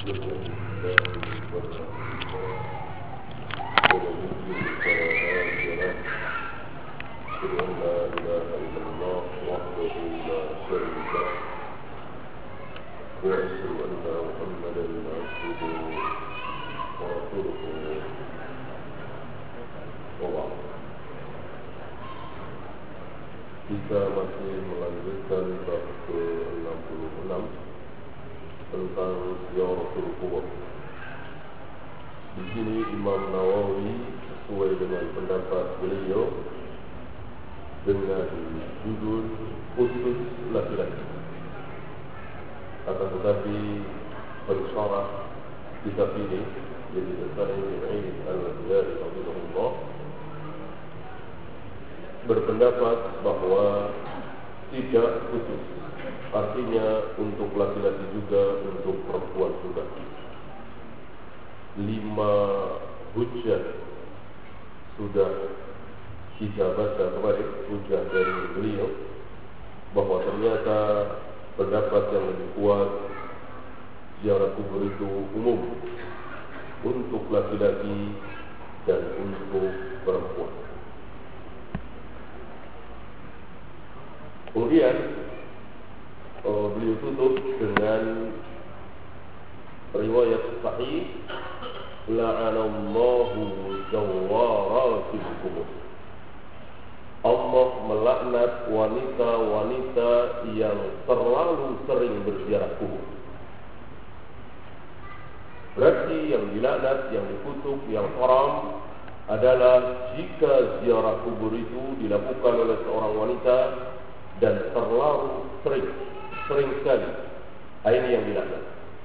Kita masih melanjutkan bab ke-66 tentang ziyaratul qubur. Di sini Imam Nawawi sesuai dengan pendapat beliau dengan judul khusus laki-laki. Akan tetapi pensyarah kitab ini jadi Al-Sani Al-Ghazali rahimahullah berpendapat bahwa tidak khusus, artinya untuk laki-laki juga, untuk perempuan juga. 5 hujjah sudah kita baca kemarin, hujjah dari beliau bahwa ternyata pendapat yang lebih kuat ziarah kubur itu umum untuk laki-laki dan untuk perempuan. Kemudian beliau tutup dengan riwayat sahih, la'anallahu zawaratil qubur. Allah melaknat wanita-wanita yang terlalu sering berziarah kubur. Berarti yang dilaknat, yang dikutuk, yang haram adalah jika ziarah kubur itu dilakukan oleh seorang wanita dan terlalu sering sekali. Ini yang dilaknat.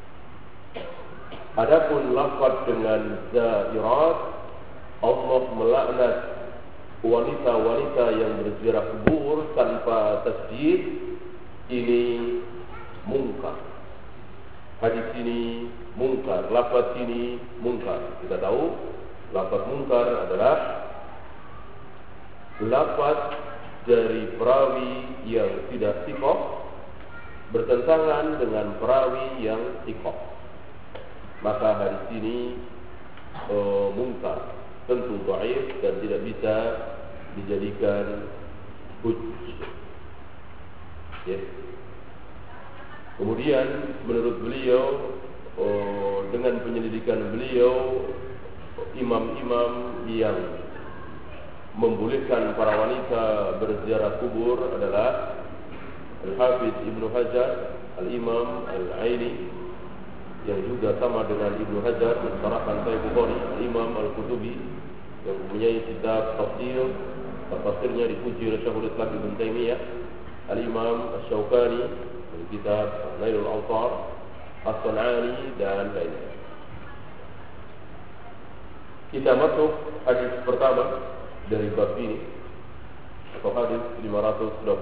Adapun lafaz dengan zairat, Allah melaknat wanita-wanita yang berziarah kubur tanpa tasdid, ini mungkar. Hadis ini mungkar, lafaz ini mungkar. Kita tahu lafaz mungkar adalah lafaz dari perawi yang tidak thiqah bertentangan dengan perawi yang thiqah. Maka hadis ini mungkar, tentu dhaif dan tidak bisa dijadikan hujjah. Ya. Kemudian menurut beliau, dengan penyelidikan beliau, imam-imam yang membolehkan para wanita berziarah kubur adalah Al-Hafiz Ibnu Hajar, Al-Imam Al-Aini yang juga sama dengan Ibnu Hajar mensyarahkan Sahih Bukhari, Al-Imam Al-Qutubi yang mempunyai kitab tafsirnya dipuji oleh Syekhul Islam Ibnu Taimiyah, Al-Imam Asy-Syaukani dari kitab Nailul Awtar, As-Sun'ani dan lainnya. Kita masuk hadis pertama dari bab ini, atau hadis 581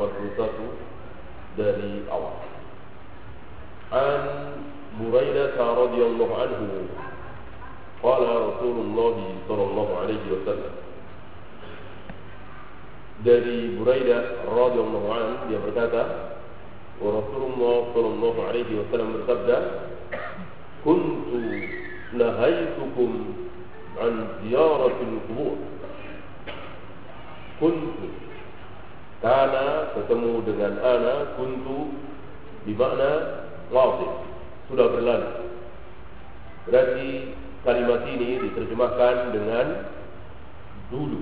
dari awal. An Buraidah radhiyallahu anhu qala Rasulullah sallallahu alaihi wasallam. Dari Buraidah radhiyallahu anhu dia berkata, Rasulullah sallallahu alaihi wasallam bersabda, kuntu nahaitukum an ziyaratil qubur. Kuntu, karena ketemu dengan ana, kuntu bermakna wadih, sudah berlalu. Berarti kalimat ini diterjemahkan dengan dulu.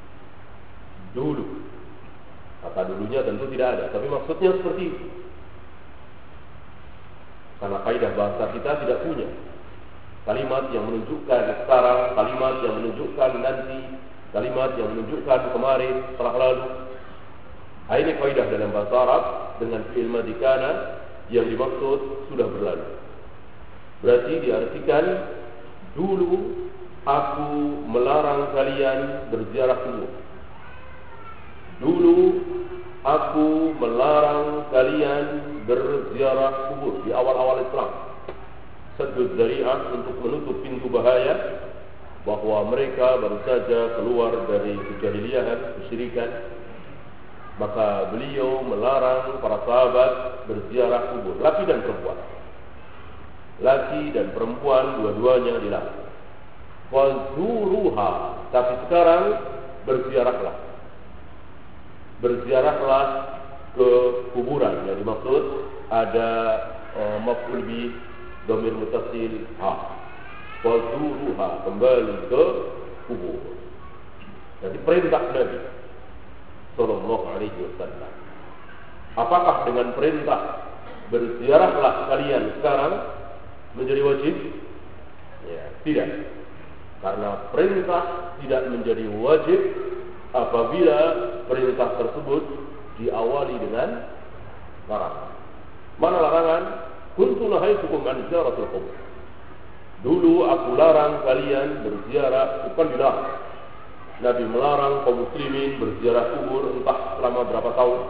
Kata dulunya tentu tidak ada, tapi maksudnya seperti itu. Karena kaidah bahasa kita tidak punya kalimat yang menunjukkan sekarang, kalimat yang menunjukkan nanti, kalimat yang menunjukkan kemarin, telah lalu. Ini kaidah dalam bahasa Arab dengan fi'il madhi kana yang dimaksud sudah berlalu. Berarti diartikan dulu aku melarang kalian berziarah kubur. Dulu aku melarang kalian berziarah kubur di awal-awal Islam. Saddud dzari'ah, untuk menutup pintu bahaya bahwa mereka baru saja keluar dari kejahiliahan, kesyirikan. Maka beliau melarang para sahabat berziarah kubur, laki dan perempuan. laki dan perempuan dua-duanya dilarang. Wazuruha, tapi sekarang berziarahlah. Berziarahlah ke kuburan. Yang dimaksud ada maf'ul bi dhamir muttasil ha. Wazuruha, kembali ke kubur. Jadi perintah Nabi sallallahu alaihi wasallam. Apakah dengan perintah berziarahlah kalian sekarang menjadi wajib? Ya, tidak. Karena perintah tidak menjadi wajib apabila perintah tersebut diawali dengan larangan. Mana larangan? Kuntu nahaitukum an ziyaratil qubur. Dulu aku larang kalian berziarah, bukan dilarang. Nabi melarang kaum muslimin berziarah kubur entah selama berapa tahun.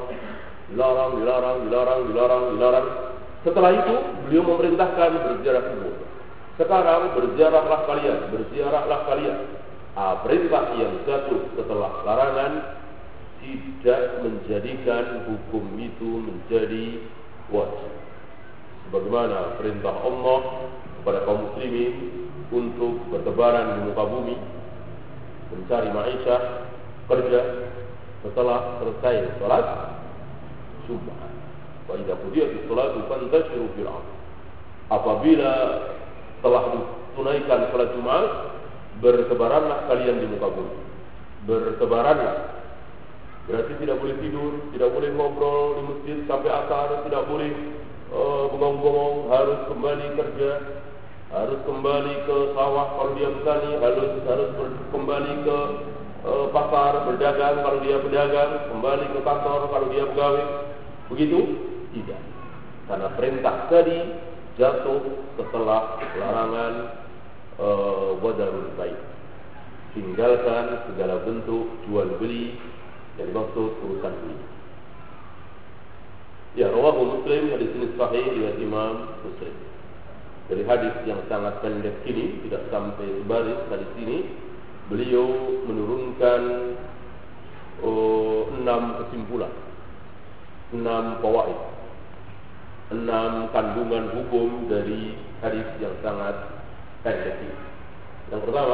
Dilarang. Setelah itu beliau memerintahkan berziarah kubur. Sekarang berziarahlah kalian. Perintah yang jatuh setelah larangan tidak menjadikan hukum itu menjadi wajib. Sebagaimana perintah Allah kepada kaum muslimin untuk bertebaran di muka bumi, mencari ma'isyah, kerja setelah selesai salat Jumat. Wa idza qudiyatis salatu fantashiru fil ardh. Apabila telah ditunaikan salat Jumat, bertebaranlah kalian di muka bumi. Bertebaranlah. Berarti tidak boleh tidur, tidak boleh ngobrol di masjid sampai asar, tidak boleh bengong-bengong, harus kembali kerja, harus kembali ke sawah kalau dia bertani, harus kembali ke pasar berdagang kalau dia berdagang, kembali ke kantor kalau dia pegawai. Begitu? Tidak. Karena perintah tadi jatuh setelah larangan wadarul baik. Tinggalkan segala bentuk jual beli yang dimaksud urusan beli. Ya, rawahu Muslim, hadis ini sahih riwayat Imam Muslim. Dari hadis yang sangat pendek ini, tidak sampai sebaris hadis ini, beliau menurunkan 6 kesimpulan, 6 fawaid, 6 kandungan hukum dari hadis yang sangat pendek ini. Yang pertama,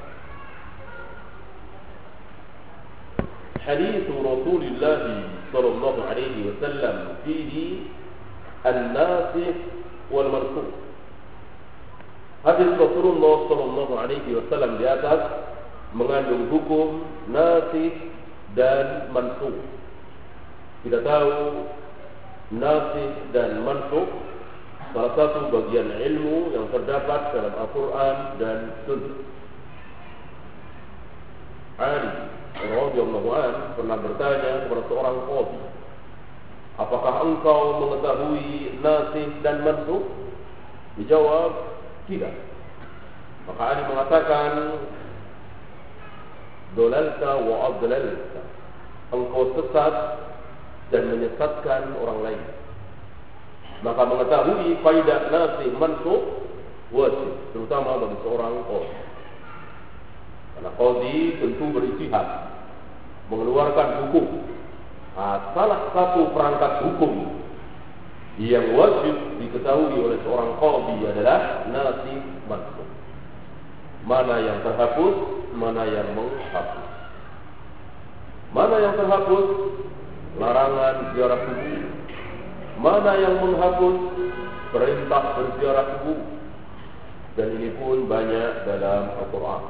hadis Rasulullah sallallahu alaihi wasallam fihi an-nasikh wal mansukh. Hadis Rasulullah sallallahu alaihi wasallam di atas mengandung hukum nasikh dan mansukh. Kita tahu nasikh dan mansukh salah satu bagian ilmu yang terdapat dalam Al-Quran dan Sunnah. Ali radhiyallahu anhu pernah bertanya kepada seorang qadhi, apakah engkau mengetahui nasikh dan mansukh? Dijawab, tidak. Maka Ali mengatakan, dolalta wa adlalta, engkau sesat dan menyesatkan orang lain. Maka mengetahui faidah nasikh mansukh wajib, terutama bagi seorang qadhi. Karena qadhi tentu berijtihad mengeluarkan hukum. Salah satu perangkat hukum yang wajib diketahui oleh seorang qadhi adalah nasikh mansukh. Mana yang terhapus, mana yang menghapus. Mana yang terhapus? Larangan ziarah kubur. Mana yang menghapus? Perintah berziarah kubur. Dan ini pun banyak dalam Al-Quran.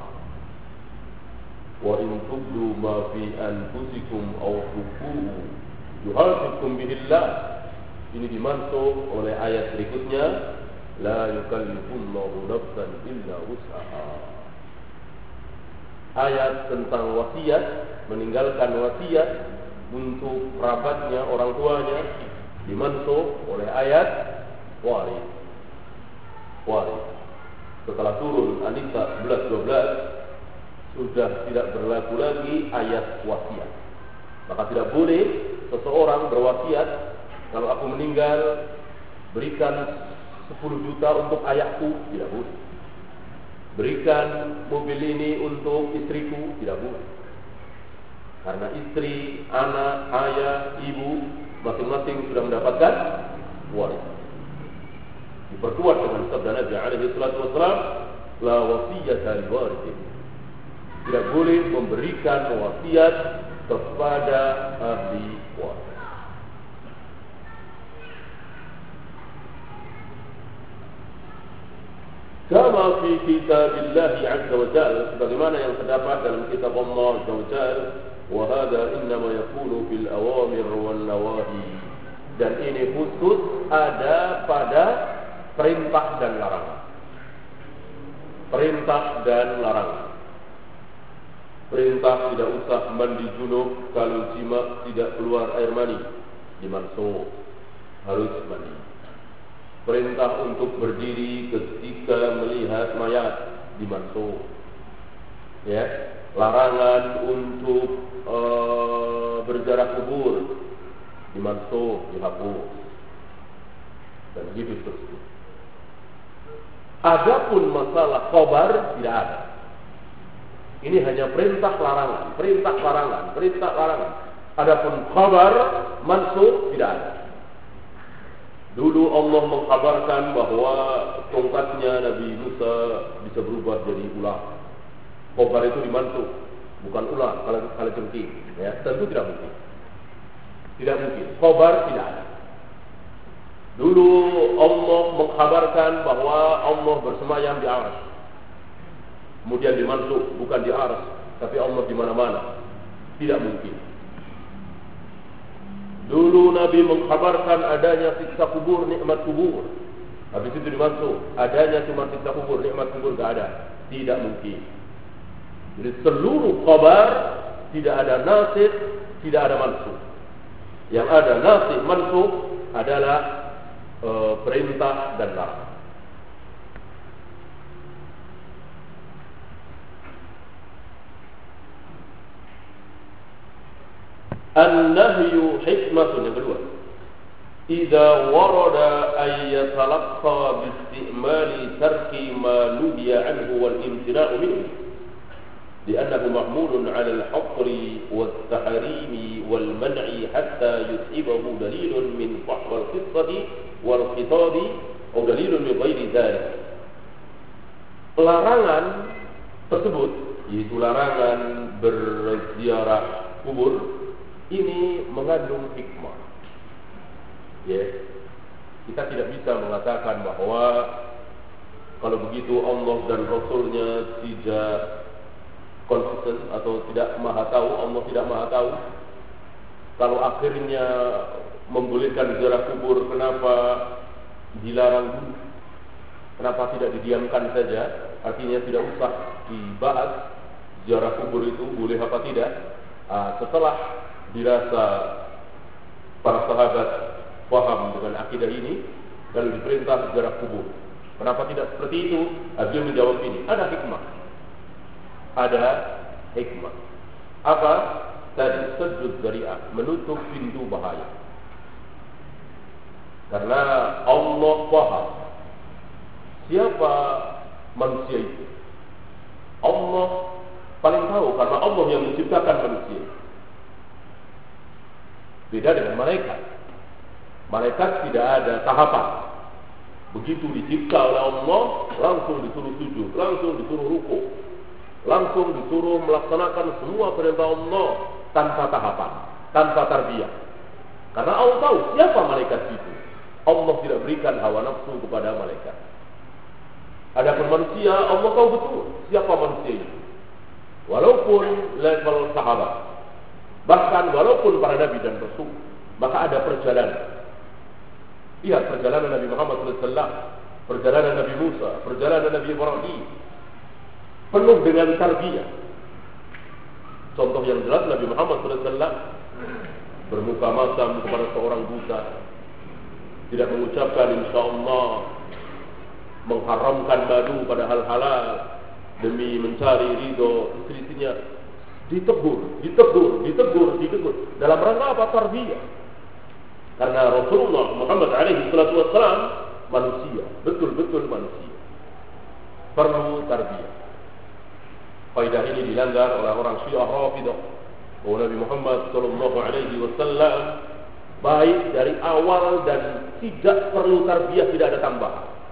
Wa in tubdu ma fi anfusikum aw tukhfuhu yuhasibukum bihillah. Ini dimansukh oleh ayat berikutnya, la yukallifullahu nafsan illa wus'aha. Ayat tentang wasiat, meninggalkan wasiat untuk kerabatnya, orang tuanya, dimansukh oleh ayat waris. Setelah turun An-Nisa 11-12, sudah tidak berlaku lagi ayat wasiat. Maka tidak boleh seseorang berwasiat, kalau aku meninggal berikan 10 juta untuk ayahku, tidak boleh. Berikan mobil ini untuk istriku, tidak boleh. Karena istri, anak, ayah, ibu masing-masing sudah mendapatkan waris. Diperkuat dengan sabda Nabi alaihi salatu wasallam, la wasiyata li warithin. Tidak boleh memberikan wasiat kepada ahli waris. Kama fi kitabillah azza wa jalla, sebagaimana yang terdapat dalam kitab Allah azza wa jalla, wa hadha innama yakunu fil awamir wal nawahi. Dan ini khusus ada pada perintah dan larangan. Perintah dan larangan. Perintah tidak usah mandi junub kalau jima tidak keluar air mani, dimansuh, harus mandi. Perintah untuk berdiri ketika melihat mayat, dimansuh. Ya, larangan untuk berziarah kubur, dimansuh, dihapus, dan begitu seterusnya. Adapun masalah khabar tidak ada. Ini hanya perintah larangan, perintah larangan, perintah larangan. Adapun khabar mansuh tidak ada. Dulu Allah mengkabarkan bahwa tongkatnya Nabi Musa bisa berubah jadi ular. Khabar itu dimansuh, bukan ular kalau jengking. Ya, tentu tidak mungkin. Tidak mungkin. Khabar tidak ada. Dulu Allah mengkabarkan bahwa Allah bersemayam di arsy. Kemudian dimansuh, bukan di arsy, tapi Allah di mana-mana. Tidak mungkin. Dulu Nabi mengkabarkan adanya siksa kubur, nikmat kubur. Habis itu dimansuh, adanya cuma siksa kubur, nikmat kubur tidak ada. Tidak mungkin. Jadi seluruh khabar tidak ada nasikh, tidak ada mansuh. Yang ada nasikh, mansuh adalah perintah dan larangan. An-nahyu hikmatun, yang kedua, idza warada ay yatalaqqa bi istimali tarki ma nuhiya anhu wal imtina'u minhu لأنه محمول على الحصر والتحريم والمنع حتى يصيبه دليل من فحوى القصة والخطاب أو دليل من غير ذلك. Larangan tersebut, yaitu larangan berziarah kubur, ini mengandung hikmah. Ya, kita tidak bisa mengatakan bahwa kalau begitu Allah dan Rasulnya tidak konsisten atau tidak maha tahu. Allah tidak maha tahu. Kalau akhirnya membolehkan ziarah kubur, kenapa dilarang dulu? Kenapa tidak didiamkan saja? Artinya tidak usah dibahas ziarah kubur itu boleh apa tidak. Setelah dirasa para sahabat paham dengan akidah ini, lalu diperintah ziarah kubur. Kenapa tidak seperti itu? Dia menjawab ini, ada hikmah. Ada hikmah. Apa? Tadi sudud dzari'ah, menutup pintu bahaya. Karena Allah paham siapa manusia itu. Allah paling tahu, karena Allah yang menciptakan manusia. Beda dengan malaikat. Malaikat tidak ada tahapan. Begitu dicipta oleh Allah, langsung disuruh sujud, langsung disuruh rukuk, langsung disuruh melaksanakan semua perintah Allah tanpa tahapan, tanpa tarbiyah. Karena Allah tahu siapa malaikat itu. Allah tidak berikan hawa nafsu kepada malaikat. Adapun manusia, Allah tahu betul siapa manusia itu. Walaupun level sahabat, bahkan walaupun para nabi dan rasul, maka ada perjalanan. Lihat perjalanan Nabi Muhammad SAW, perjalanan Nabi Musa, perjalanan Nabi Ibrahim, penuh dengan tarbiyah. Contoh yang jelas, Nabi Muhammad SAW bermuka masam kepada seorang buta, tidak mengucapkan insyaAllah, mengharamkan madu pada hal halal demi mencari ridho istri-istrinya. Ditegur. Dalam rangka apa? Tarbiyah. Karena Rasulullah Muhammad alaihi salatu wassalam manusia, betul-betul manusia, perlu tarbiyah. Kaidah ini dilanggar oleh orang Syiah Rafidah. Nabi Muhammad sallallahu alaihi wasallam baik dari awal dan tidak perlu tarbiyah, tidak ada tambahan.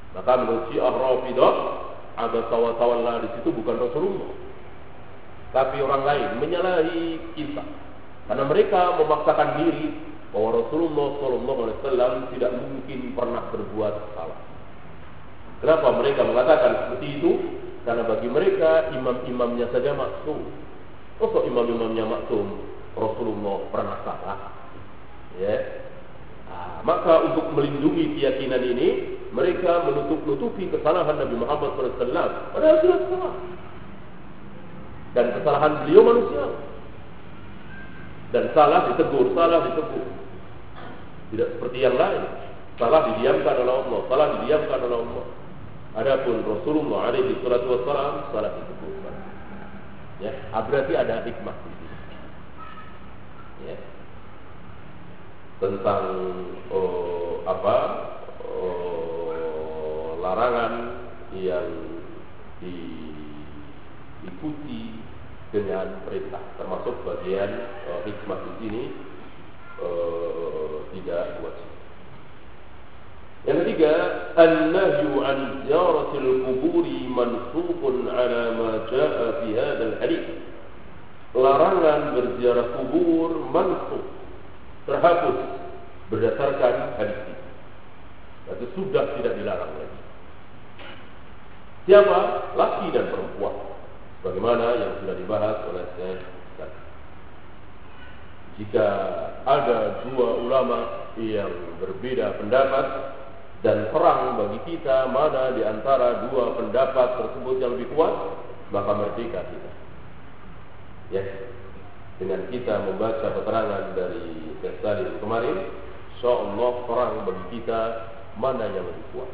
Maka menurut Syiah Rafidah, abasa wa tawalla di situ bukan Rasulullah, tapi orang lain menyalahi kita. Karena mereka memaksakan diri bahwa Rasulullah SAW tidak mungkin pernah berbuat salah. Kenapa mereka mengatakan seperti itu? Karena bagi mereka imam-imamnya saja maksum. Kok imam-imamnya maksum? Rasulullah pernah salah. Ya. Nah, maka untuk melindungi keyakinan ini, mereka menutup-nutupi kesalahan Nabi Muhammad SAW. Padahal jelas salah. Dan kesalahan beliau manusia. Dan salah ditegur. Tidak seperti yang lain. Salah didiamkan oleh Allah. Adapun Rasulullah alaihi salatu wassalam salah ditegur. Ya, berarti ada hikmah di sini. Ya. Tentang larangan yang diikuti dengan perintah, termasuk bagian hikmah di sini tidak wajib. Yang ketiga, an-nahyu an ziyaratil quburi mansukun ala ma jaa fi hadzal hadits. Larangan berziarah kubur mansuk, terhapus berdasarkan hadis ini. Itu sudah tidak dilarang lagi. Siapa? Laki dan perempuan. Bagaimana yang sudah dibahas oleh saya tadi. Jika ada dua ulama yang berbeda pendapat dan perang bagi kita mana di antara dua pendapat tersebut yang lebih kuat, maka merdeka kita. Ya, dengan kita membaca keterangan dari Ghazali kemarin, insyaallah perang bagi kita mana yang lebih kuat.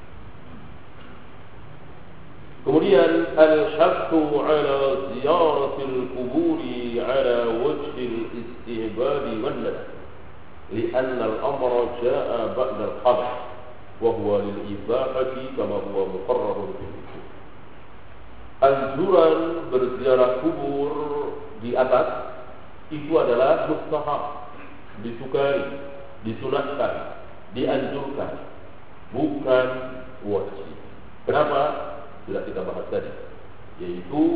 Kemudian al-haqqu ala ziyaratil quburi ala wajhil istihbab wal nadab, li'anna al-amra jaa'a ba'da al-qadr wa huwa lil-ibahati kama huwa muqarrarun fil usul. Anjuran berziarah kubur di atas itu adalah mustahab, disukai, disunahkan, dianjurkan, bukan wajib. Kenapa? Sudah kita bahas tadi, yaitu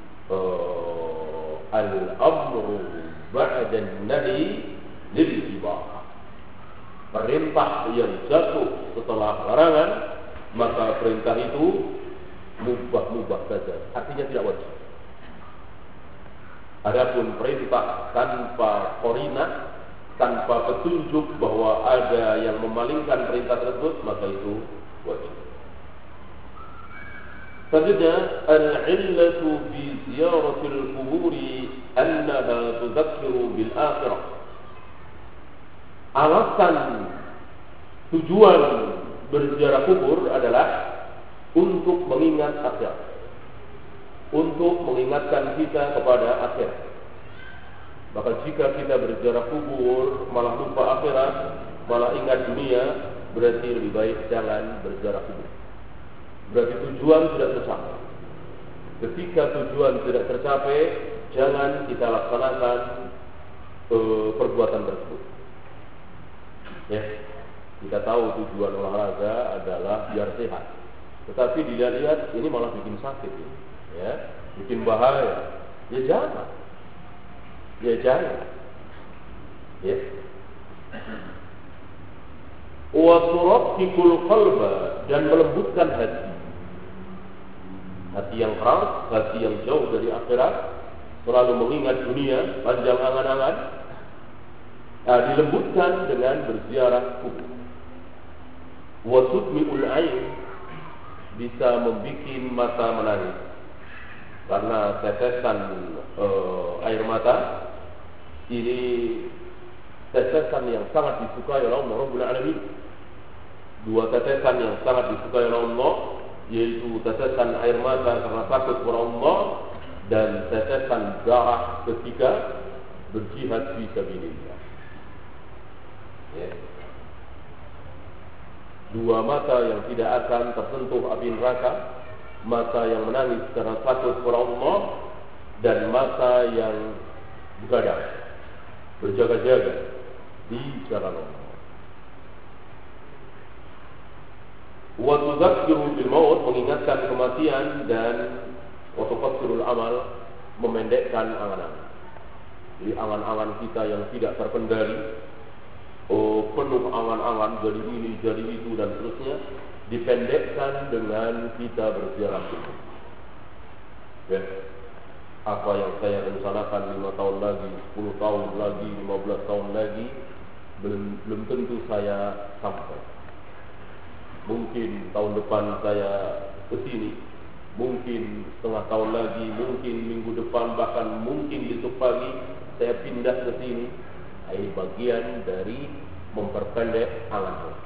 al-amru ba'da an-nahi lil-ibahah. Perintah yang jatuh setelah larangan, maka perintah itu mubah saja, artinya tidak wajib. Adapun perintah tanpa qarinah, tanpa petunjuk bahwa ada yang memalingkan perintah tersebut, maka itu wajib. Selanjutnya, al-illatu fi ziyaratil quburi annaha tudzakiru bil akhirah. Alasan tujuan berziarah kubur adalah untuk mengingat akhirat, untuk mengingatkan kita kepada akhirat. Maka jika kita berziarah kubur malah lupa akhirat, malah ingat dunia, berarti lebih baik jangan berziarah kubur. Berarti tujuan tidak tercapai. Ketika tujuan tidak tercapai, jangan kita laksanakan perbuatan tersebut. Ya, kita tahu tujuan olahraga adalah biar sehat, tetapi dilihat-lihat ini malah bikin sakit, ya, bikin bahaya. Ya jangan. Ya. Wa turaqqiqul qalba, dan melembutkan hati yang keras, hati yang jauh dari akhirat, selalu mengingat dunia, panjang angan-angan. Dilembutkan dengan berziarah kubur. Wa tudmi'ul ain, bisa membikin mata menangis, karena tetesan air mata ini tetesan yang sangat disukai oleh Allah Rabbul Alamin. Dua tetesan yang sangat disukai oleh Allah, yaitu tetesan air mata karena takut kepada Allah, dan tetesan darah ketika berjihad fi sabilillah. Ya. Dua mata yang tidak akan tersentuh api neraka, mata yang menangis karena takut kepada Allah, dan mata yang begadang, berjaga-jaga di jalan Allah. Wa tudzakiru bil maut, mengingatkan kematian, dan wa tuqassirul amal, memendekkan angan-angan. Jadi angan-angan kita yang tidak terkendali, penuh angan-angan jadi ini, jadi itu, dan seterusnya, dipendekkan dengan kita berziarah kubur. Ya. Apa yang saya rencanakan 5 tahun lagi, 10 tahun lagi, 15 tahun lagi, belum tentu saya sampai. Mungkin tahun depan saya ke sini, mungkin setengah tahun lagi, mungkin minggu depan, bahkan mungkin besok pagi saya pindah ke sini. Ini bagian dari memperpendek angan-angan.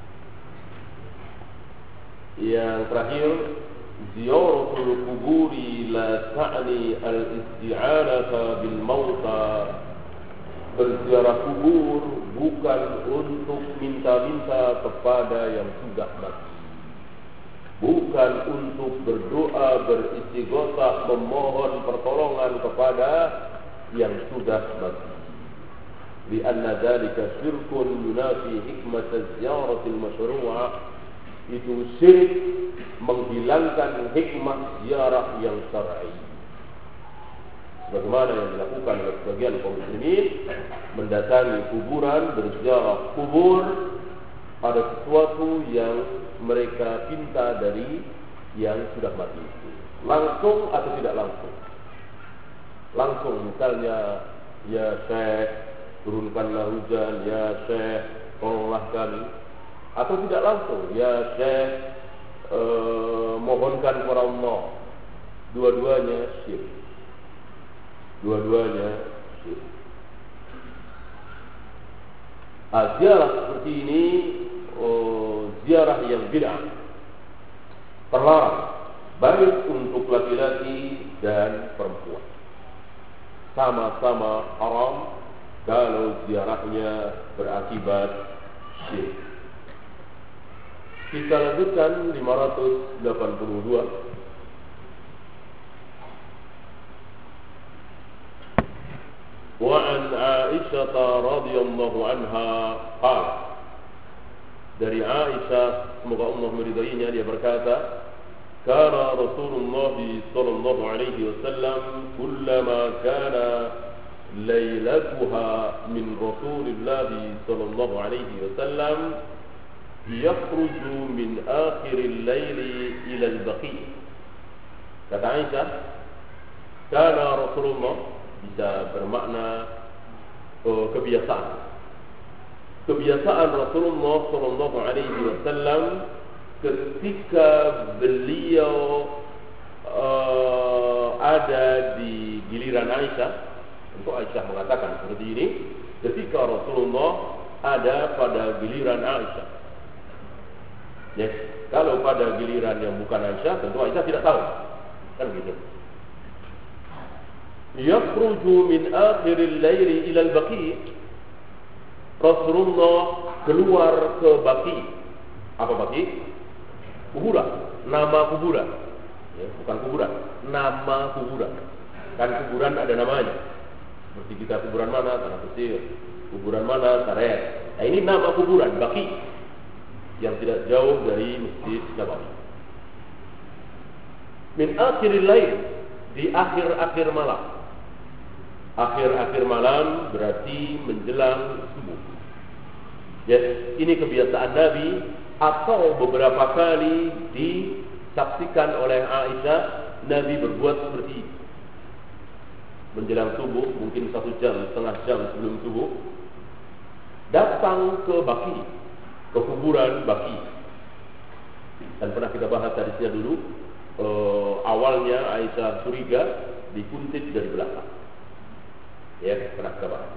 Yang terakhir, ziyaratul kuburi la ta'ni al-isti'anata bil mauta. Berziarah kubur bukan untuk minta-minta kepada yang sudah mati, bukan untuk berdoa, beristighosah, memohon pertolongan kepada yang sudah mati. Lianna dzalika syirkun yunafi hikmat az-ziyaratil masyru'ah. Itu syirik, menghilangkan hikmah ziarah yang syar'i. Sebagaimana yang dilakukan oleh sebagian kaum muslimin, mendatangi kuburan, berziarah kubur pada sesuatu yang mereka pinta dari yang sudah mati itu. Langsung atau tidak langsung? Langsung, misalnya, ya Syekh, turunkanlah hujan, ya Syekh, tolonglah kami. Atau tidak langsung, ya Syekh, mohonkan kepada Allah. Dua-duanya syirik. Dua-duanya syirik. Ziarah seperti ini, ziarah yang bid'ah, terlarang, baik untuk laki-laki dan perempuan. Sama-sama haram kalau ziarahnya berakibat syirik. Kita lanjutkan 582. Wa an Aisyah radhiyallahu anha qala, dari Aisyah, semoga Allah meridainya, dia berkata, kana Rasulullah sallallahu alaihi wasallam kullama kana lailatuha min Rasulillah sallallahu alaihi wasallam yakhruju min akhiril laili ila al-baqi. Kata Aisyah, kana Rasulullah bisa bermakna kebiasaan. Kebiasaan Rasulullah sallallahu alaihi wasallam ketika beliau ada di giliran Aisyah. Untuk Aisyah mengatakan seperti ini, ketika Rasulullah ada pada giliran Aisyah. Ya, kalau pada giliran yang bukan Aisyah, tentu Aisyah tidak tahu. Kan gitu. Yakhruju min akhiril laili ila al-baqi. Rasulullah keluar ke Baqi. Apa Baqi? Kuburan, nama kuburan. Ya, bukan kuburan, nama kuburan. Kan kuburan ada namanya. Seperti kita, kuburan mana? Tanah Kusir. Kuburan mana? Saret. Nah, ini nama kuburan, Baqi, yang tidak jauh dari Masjid Nabawi. Min akhiril lail, di akhir-akhir malam. Akhir-akhir malam berarti menjelang subuh. Ya, ini kebiasaan Nabi, atau beberapa kali disaksikan oleh Aisyah, Nabi berbuat seperti itu. Menjelang subuh, mungkin 1 jam, setengah jam sebelum subuh, datang ke Baqi, ke kuburan Baqi. Dan pernah kita bahas hadisnya dulu. Awalnya Aisyah curiga, dikuntit dari belakang. Ya, pernah kita bahas.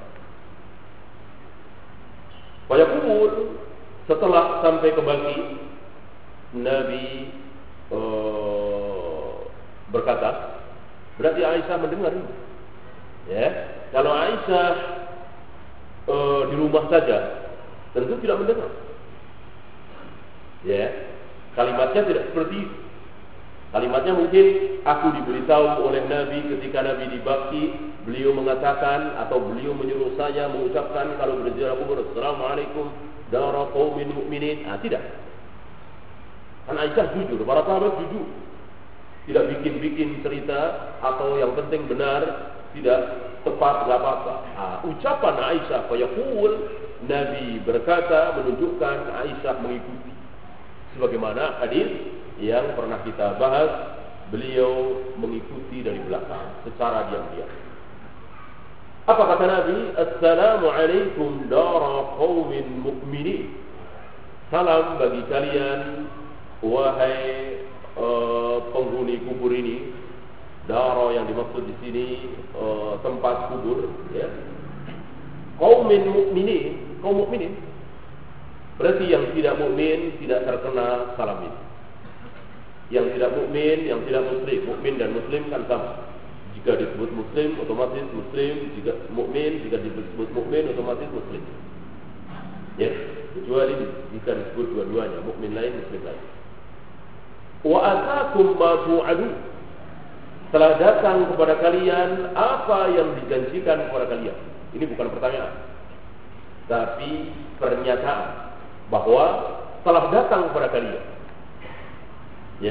Pada kubur, setelah sampai ke Baqi, Nabi berkata, berarti Aisyah mendengar ini. Ya, kalau Aisyah di rumah saja, tentu tidak mendengar. Ya, kalimatnya tidak seperti itu. Kalimatnya mungkin, aku diberitahu oleh Nabi ketika Nabi di Baqi, beliau mengatakan atau beliau menyuruh saya mengucapkan kalau berziarah kubur, Assalamualaikum dara qaumin mu'minin. Tidak. Kan Aisyah jujur, para sahabat jujur, tidak bikin-bikin cerita atau yang penting benar, tidak tepat, nggak apa-apa. Ucapan Aisyah, fayaqul, Nabi berkata menunjukkan Aisyah mengikuti. Sebagaimana hadis yang pernah kita bahas, beliau mengikuti dari belakang secara diam-diam. Apa kata Nabi? Assalamualaikum dara qaumin mu'minin. Salam bagi kalian, wahai penghuni kubur ini. Dara yang dimaksud di sini tempat kubur, ya. Qaumin mu'minin, kaum mukminin. Berarti yang tidak mukmin tidak terkena salam ini. Yang tidak mukmin, yang tidak muslim. Mukmin dan muslim kan sama. Jika disebut muslim, otomatis muslim. Jika mukmin, jika disebut mukmin, otomatis muslim. Ya, kecuali jika disebut dua-duanya, mukmin lain, muslim lain. Wa atakum ma tu'adu. Telah datang kepada kalian apa yang dijanjikan kepada kalian. Ini bukan pertanyaan, tapi pernyataan bahwa telah datang kepada kalian. Ya,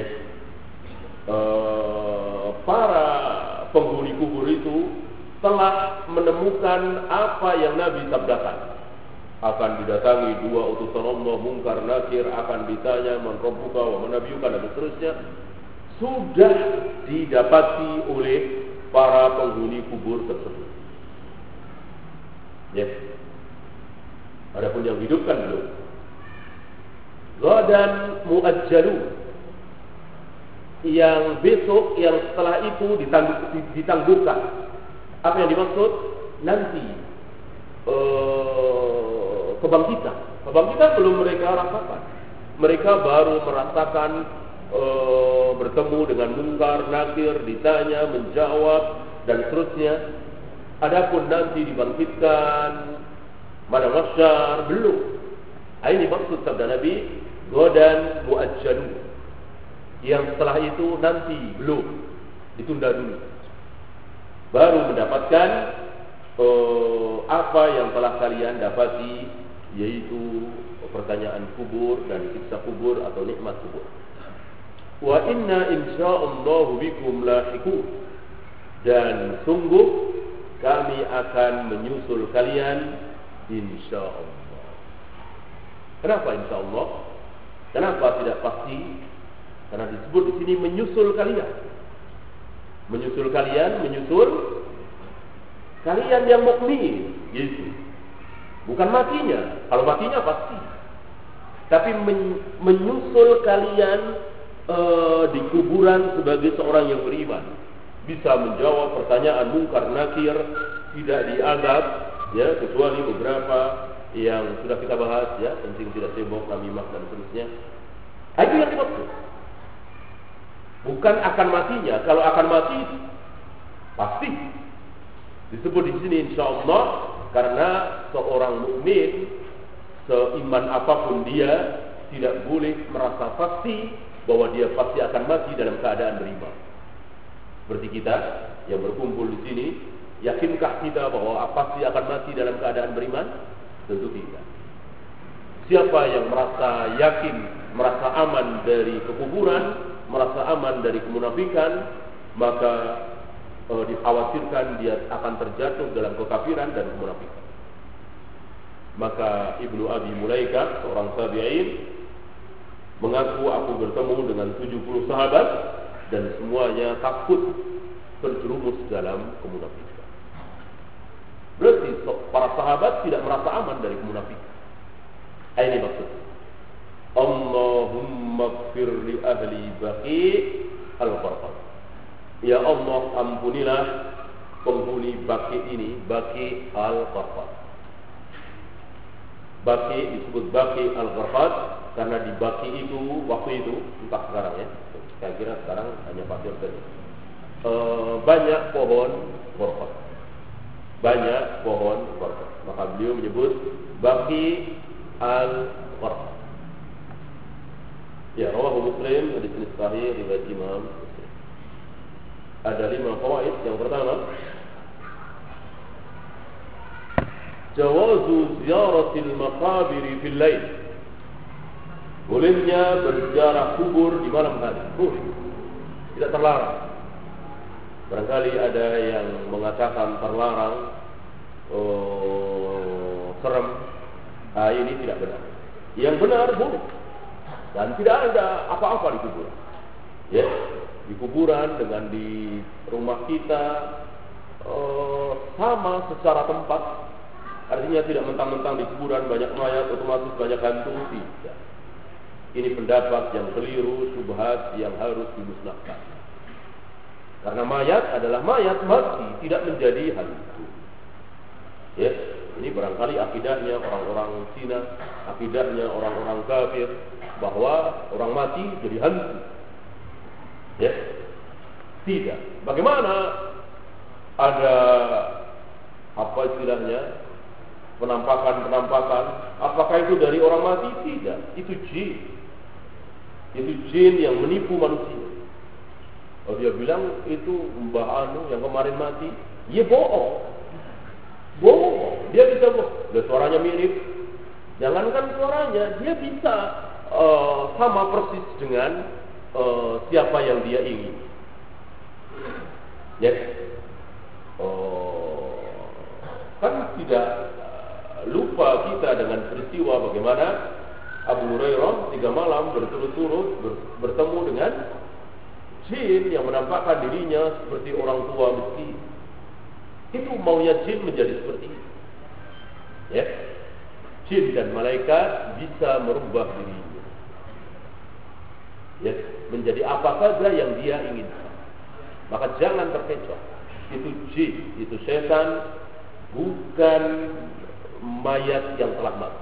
para penghuni kubur itu telah menemukan apa yang Nabi sabdakan. Akan didatangi dua utusan Allah, Munkar Nakir, akan ditanya man rabbuka wa man nabiyuka, dan seterusnya. Sudah didapati oleh para penghuni kubur tersebut. Ya. Adapun yang hidup kan belum. Ghadan muajjalun, yang besok, yang setelah itu ditangguhkan. Apa yang dimaksud? Nanti kebangkitan. Kebangkitan belum mereka rasakan. Mereka baru merasakan bertemu dengan Munkar Nakir, ditanya, menjawab, dan seterusnya. Adapun nanti dibangkitkan pada mahsyar belum. Ini maksud sabda Nabi, ghadan muajjalun. Yang setelah itu nanti belum, ditunda dulu. Baru mendapatkan apa yang telah kalian dapati, yaitu pertanyaan kubur dan siksa kubur atau nikmat kubur. Wa inna insya'allahu bikum lahiqun, dan sungguh kami akan menyusul kalian insya'allah. Kenapa insya'allah? Kenapa tidak pasti? Karena disebut di sini menyusul kalian. Menyusul kalian, menyusul kalian yang mukmin, gitu. Bukan matinya. Kalau matinya pasti. Tapi menyusul kalian di kuburan sebagai seorang yang beriman, bisa menjawab pertanyaan Munkar Nakir, tidak diazab, ya, kecuali beberapa yang sudah kita bahas, ya, penting tidak sibuk, namimah dan seterusnya. Itu yang dimaksud. Bukan akan matinya. Kalau akan mati pasti disebut di sini insyaallah, karena seorang mukmin seiman apapun dia tidak boleh merasa pasti bahwa dia pasti akan mati dalam keadaan beriman. Seperti kita yang berkumpul di sini, yakinkah kita bahwa pasti akan mati dalam keadaan beriman? Tentu tidak. Siapa yang merasa yakin, merasa aman dari kekufuran, merasa aman dari kemunafikan, maka dikhawatirkan dia akan terjatuh dalam kekafiran dan kemunafikan. Maka Ibnu Abi Mulaikah, seorang tabi'in, mengaku, aku bertemu dengan 70 sahabat dan semuanya takut terjerumus dalam kemunafikan. Berarti para sahabat tidak merasa aman dari kemunafikan. Ini maksudnya. Allahumma ighfir li ahli Baqi al-Gharqad. Ya Allah, ampunilah penghuni Baqi ini, Baqi al-Gharqad. Baqi disebut Baqi al-Gharqad karena di Baqi itu waktu itu, entah sekarang ya, saya kira sekarang hanya pasir saja. Banyak pohon gharqad. Banyak pohon gharqad. Maka beliau menyebut Baqi al-Gharqad. Ya, rawahu Muslim, hadis ini sahih riwayat Imam Muslim. Ada 5 fawaid. Yang pertama, jawazu ziyaratil maqabir fil lail. Bolehnya berziarah kubur di malam hari, boleh, tidak terlarang. Barangkali ada yang mengatakan terlarang, serem. Ini tidak benar. Yang benar boleh, dan tidak ada apa-apa di kuburan. Ya, di kuburan dengan di rumah kita sama secara tempat. Artinya tidak mentang-mentang di kuburan banyak mayat otomatis banyak hantu, tidak. Ini pendapat yang keliru, syubhat yang harus dimusnahkan. Karena mayat adalah mayat mati, tidak menjadi hantu. Ya, ini barangkali akidahnya orang-orang Cina, akidahnya orang-orang kafir, bahwa orang mati jadi hantu. Ya, tidak. Bagaimana ada apa istilahnya penampakan-penampakan? Apakah itu dari orang mati? Tidak. Itu jin. Itu jin yang menipu manusia. Kalau dia bilang itu Mbah Anu yang kemarin mati, ya bohong. Bohong. Dia bisa bohong. Dan suaranya mirip. Jangankan suaranya, dia bisa sama persis dengan siapa yang dia ingin. Ya. Kan tidak lupa kita dengan peristiwa bagaimana Abu Hurairah 3 malam berturut-turut bertemu dengan jin yang menampakkan dirinya seperti orang tua miskin. Itu maunya jin menjadi seperti itu. Ya. Jin dan malaikat bisa merubah dirinya. Ya, menjadi apa saja yang dia inginkan. Maka jangan terkecoh. Itu jin, itu setan, bukan mayat yang telah mati.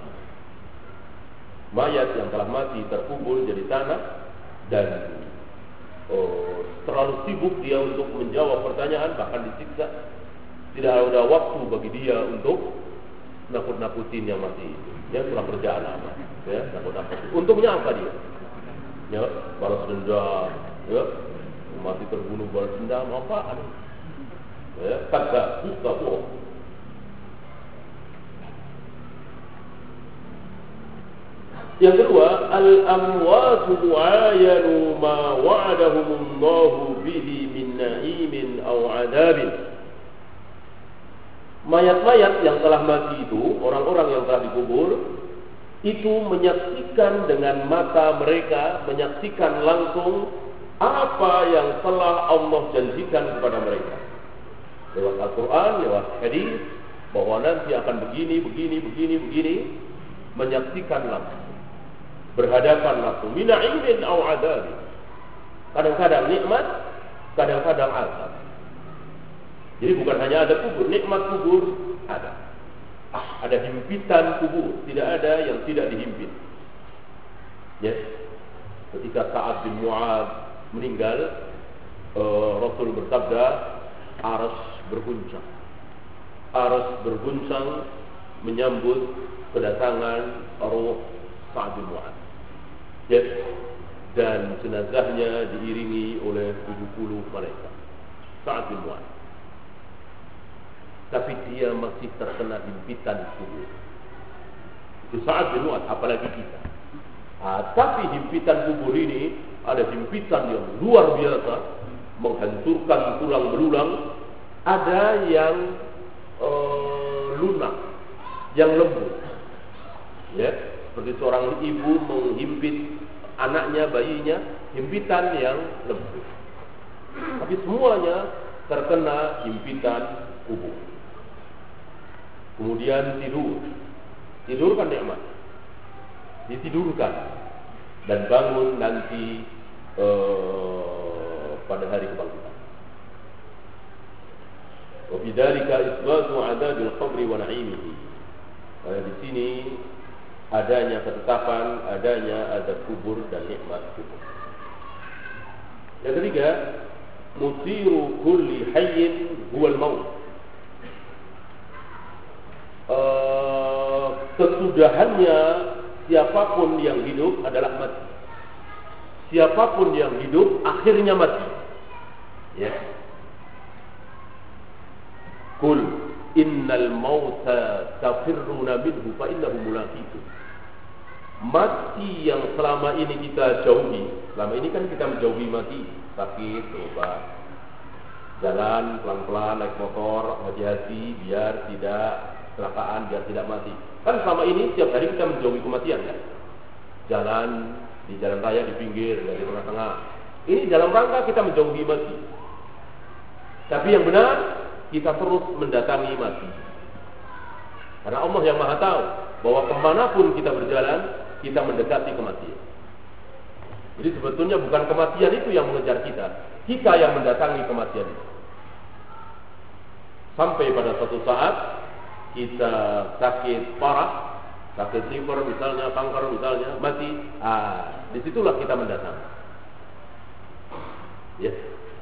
Mayat yang telah mati terkubur jadi tanah dan terlalu sibuk dia untuk menjawab pertanyaan, bahkan disiksa. Tidak ada waktu bagi dia untuk nakut-nakutin yang mati itu. Ya, kurang kerjaan apa? Ya, nakut-nakutin. Untungnya apa dia? Ya, balas dendam. Ya, mati terbunuh balas dendam apa? Ya, kata, bohong. Yang kedua, al-amwatu mu'ayanu ma wa'adahumullahu bihi min na'imin aw 'adabin. Mayat-mayat yang telah mati itu, orang-orang yang telah dikubur, itu menyaksikan dengan mata mereka, menyaksikan langsung apa yang telah Allah janjikan kepada mereka. Lewat Al-Quran, lewat hadis, bahwa nanti akan begini, menyaksikan langsung. Berhadapan langsung mina'imin au adabin. Kadang-kadang nikmat, kadang-kadang azab. Jadi bukan hanya ada kubur, nikmat kubur ada. Ada himpitan kubur, tidak ada yang tidak dihimpit. Ya. Ketika Sa'ad bin Mu'adz meninggal, Rasul bersabda, arsy berguncang. Arsy berguncang menyambut kedatangan roh Sa'ad bin Mu'adz. Ya. Dan jenazahnya diiringi oleh 70 malaikat. Sa'ad bin Mu'adz. Tapi dia masih terkena himpitan kubur. Itu Sa'ad bin Mu'adz, apalagi kita. Tapi himpitan kubur ini ada himpitan yang luar biasa, menghancurkan tulang belulang. Ada yang lunak, yang lembut. Ya, seperti seorang ibu menghimpit anaknya, bayinya, himpitan yang lembut. Tapi semuanya terkena himpitan kubur. Kemudian tidur kan nikmat, ditidurkan dan bangun nanti pada hari kebangkitan. Wa bidzalika isbatu 'adzabil qabri wa na'imihi. Di sini adanya ketetapan adanya azab kubur dan nikmat kubur. Yang ketiga, musiru kulli hayyin huwal maut. Kesudahannya siapapun yang hidup adalah mati. Siapapun yang hidup akhirnya mati. Ya. Qul innal mauta tafirruna minhu fa innahu mulaqikum. mati yang selama ini kita jauhi. Selama ini kan kita menjauhi mati, sakit, obat, jalan pelan-pelan, naik motor, hati-hati biar tidak kecelakaan, biar tidak mati. Kan selama ini setiap hari kita menjauhi kematian kan? Jalan di jalan raya di pinggir, di tengah-tengah. Ini dalam rangka kita menjauhi mati. Tapi yang benar, kita terus mendatangi mati. Karena Allah yang Maha tahu bahwa kemanapun kita berjalan, kita mendekati kematian. Jadi sebetulnya bukan kematian itu yang mengejar kita yang mendatangi kematian itu. Sampai pada suatu saat kita sakit parah, sakit liver misalnya, kanker misalnya, mati. Disitulah kita mendatangi. Yes.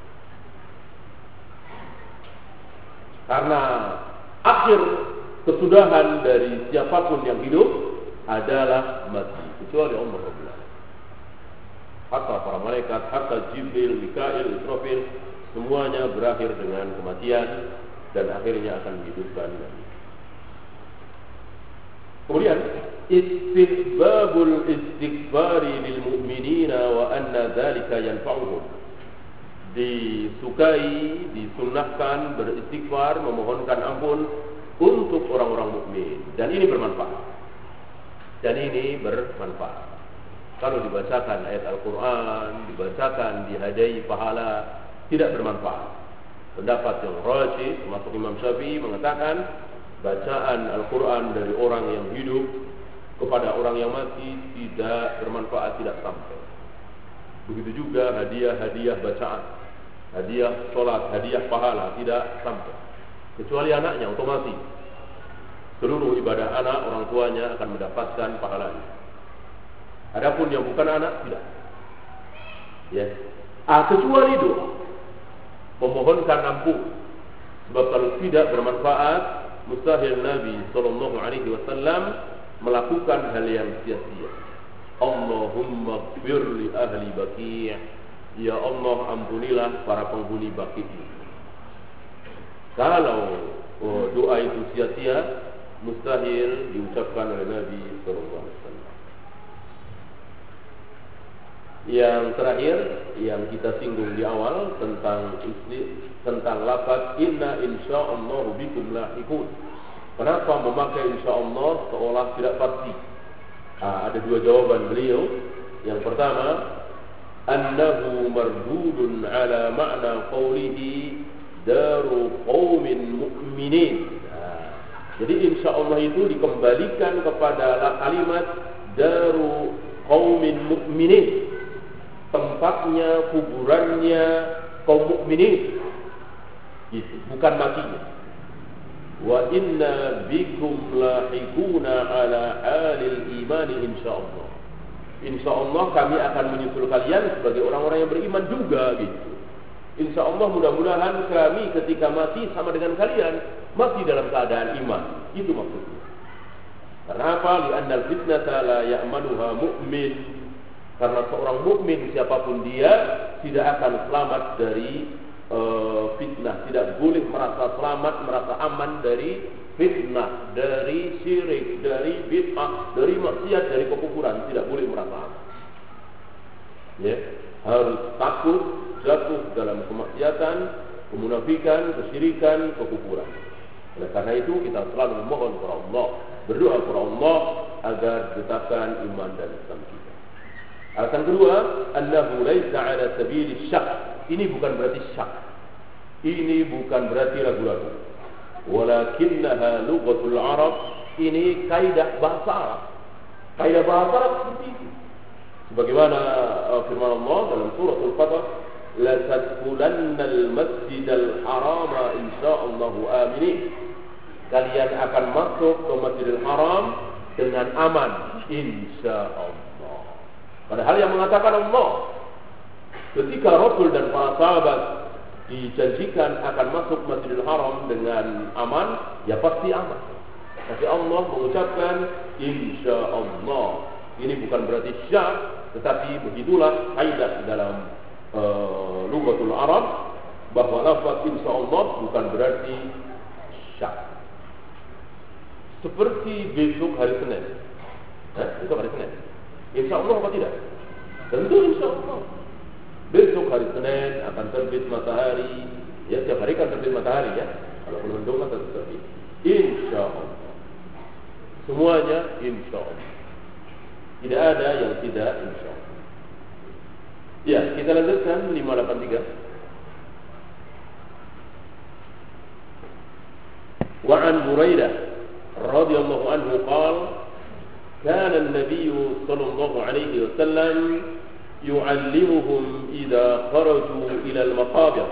Karena akhir kesudahan dari siapapun yang hidup adalah mati, kecuali Allah Rabbul Alamin. Hatta para malaikat, hatta Jibril, Mikail, Israfil, semuanya berakhir dengan kematian dan akhirnya akan dihidupkan lagi. Kemudian istihbabul istighfari lil mu'minina wa anna dzalika yanfa'uhum. Disukai, disunnahkan beristighfar, memohonkan ampun untuk orang-orang mukmin, dan ini bermanfaat. Kalau dibacakan ayat Al-Quran, dibacakan dihadai pahala, tidak bermanfaat. Pendapat yang rajih termasuk Imam Syafi'i mengatakan bacaan Al-Quran dari orang yang hidup kepada orang yang mati tidak bermanfaat, tidak sampai. Begitu juga hadiah-hadiah bacaan, hadiah sholat, hadiah pahala tidak sampai. Kecuali anaknya otomatis. Seluruh ibadah anak, orang tuanya akan mendapatkan pahalanya. Adapun yang bukan anak, tidak. Ya. Kecuali doa, memohonkan ampun. Sebab kalau tidak bermanfaat, mustahil Nabi sallallahu alaihi wasallam melakukan hal yang sia-sia. Allahumma ighfir li ahli Baqi'. Ya Allah, ampunilah para penghuni Baqi'. Kalau doa itu sia-sia, mustahil diucapkan oleh Nabi sallallahu alaihi wasallam. Yang terakhir yang kita singgung di awal tentang lafaz inna insyaallah bikum lahiqun. Kenapa memakai insyaallah seolah tidak pasti? Ada dua jawaban beliau. Yang pertama, annahu mardudun ala ma'na qawlihi daru qaumin mu'minin. Jadi insyaallah itu dikembalikan kepada kalimat daru qaumin mu'minin, tempatnya, kuburannya kaum mukminin, itu bukan matinya. Wa inna bikum lahiquna ala alil imani insyaallah. Insyaallah kami akan menyusul kalian sebagai orang-orang yang beriman juga, gitu. Insyaallah mudah-mudahan kami ketika mati sama dengan kalian, mati dalam keadaan iman. Itu maksudnya. Kenapa? Li'annal fitnata la ya'manuha mu'min. Karena seorang mukmin siapapun dia tidak akan selamat dari fitnah, tidak boleh merasa selamat, merasa aman dari fitnah, dari syirik, dari bid'ah, dari maksiat, dari kekufuran, tidak boleh merasa aman. Ya, harus takut jatuh dalam kemaksiatan, kemunafikan, kesyirikan, kekufuran. Oleh karena itu kita selalu memohon kepada Allah, berdoa kepada Allah agar ditetapkan iman dan Islam kita. Alasan kedua, annahu laisa ala sabili syak. Ini bukan berarti syak. Ini bukan berarti ragu-ragu. Walakinnaha lughatul Arab. Ini kaidah bahasa Arab. Kaidah bahasa Arab seperti itu. Sebagaimana firman Allah dalam surah Al-Fatah, la tadkhulanna al-masjidal harama insyaallah aminin. Kalian akan masuk ke Masjidil Haram dengan aman, insyaallah. Padahal yang mengatakan Allah, ketika Rasul dan para sahabat dijanjikan akan masuk Masjidil Haram dengan aman, ya pasti aman. Tapi Allah mengucapkan insyaallah. Ini bukan berarti syak, tetapi begitulah kaidah dalam lughatul Arab, bahwa lafaz insyaallah bukan berarti syak. Seperti besok hari Senin. Besok hari Senin. Insya Allah apa tidak? Tentu insya Allah. Besok hari Senin akan terbit matahari. Ya, setiap hari kan terbit matahari ya. Kalau mendung kan terbit. Insya Allah. Semuanya insya Allah. Tidak ada yang tidak insya Allah. Ya, kita lanjutkan 583. وعن بريدة رضي الله عنه قال كان النبي صلى الله عليه وسلم يعلمهم إذا خرجوا إلى المقابر.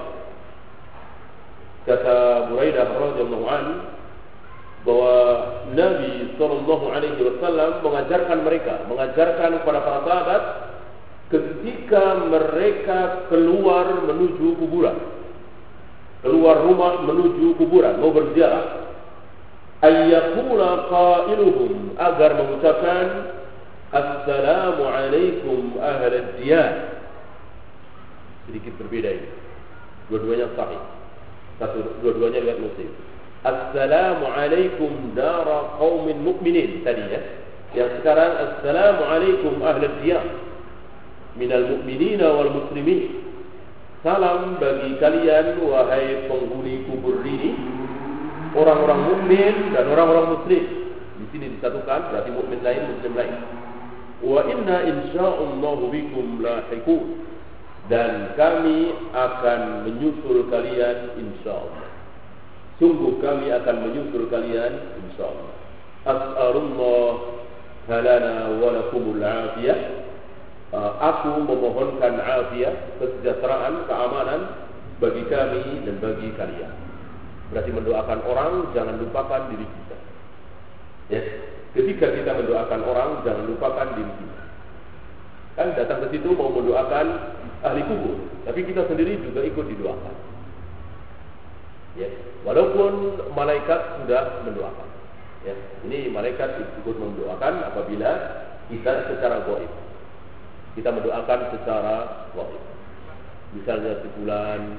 Kata Buraidah radhiyallahu anhu bahwa Nabi sallallahu alaihi wasallam mengajarkan kepada para sahabat ketika mereka keluar menuju kuburan, keluar rumah menuju kuburan, mau berziarah, ayyaqula qailuhum, agar mengucapkan assalamu alaikum ahlad diyar. Sedikit berbeda ini, dua-duanya sahih, dua-duanya riwayat Muslim. Assalamu alaikum dara qaumin mu'minin tadi ya. Yang sekarang assalamu alaikum ahlad diyar minal mu'minina wal muslimin. Salam bagi kalian wahai penghuni kubur ini, orang-orang mukmin dan orang-orang muslim. Di sini disatukan, berarti mukmin lain, muslim lain. Wa inna insyaallahu bikum lahiqun, dan kami akan menyusul kalian insyaallah. Sungguh kami akan menyusul kalian insyaallah. As'alullah halana wa lakumul afiyah. Aku memohonkan afiat, kesejahteraan, keamanan bagi kami dan bagi kalian. Berarti mendoakan orang, jangan lupakan diri kita. Ya, ketika kita mendoakan orang, jangan lupakan diri kita. Kan datang ke situ mau mendoakan ahli kubur, tapi kita sendiri juga ikut didoakan. Ya, walaupun malaikat sudah mendoakan. Ya, ini malaikat ikut mendoakan apabila kita secara gaib. Kita mendoakan secara gaib. Misalnya sebulan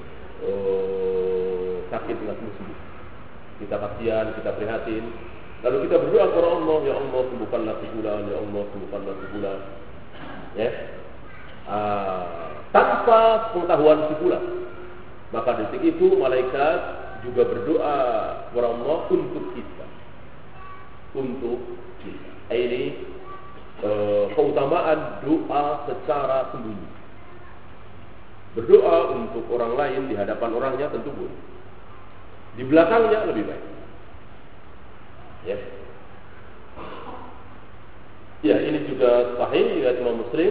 sakit dengan sembuh, kita kasihan, kita prihatin, lalu kita berdoa kepada Allah, ya Allah sembuhkanlah sebulan, ya Allah sembuhkanlah sebulan, ya, tanpa pengetahuan sebulan. Maka detik itu malaikat juga berdoa kepada Allah untuk kita, Ini keutamaan doa secara sembunyi. Berdoa untuk orang lain di hadapan orangnya tentu boleh, di belakangnya lebih baik. Ya, ya, ini juga sahih riwayat Imam Muslim.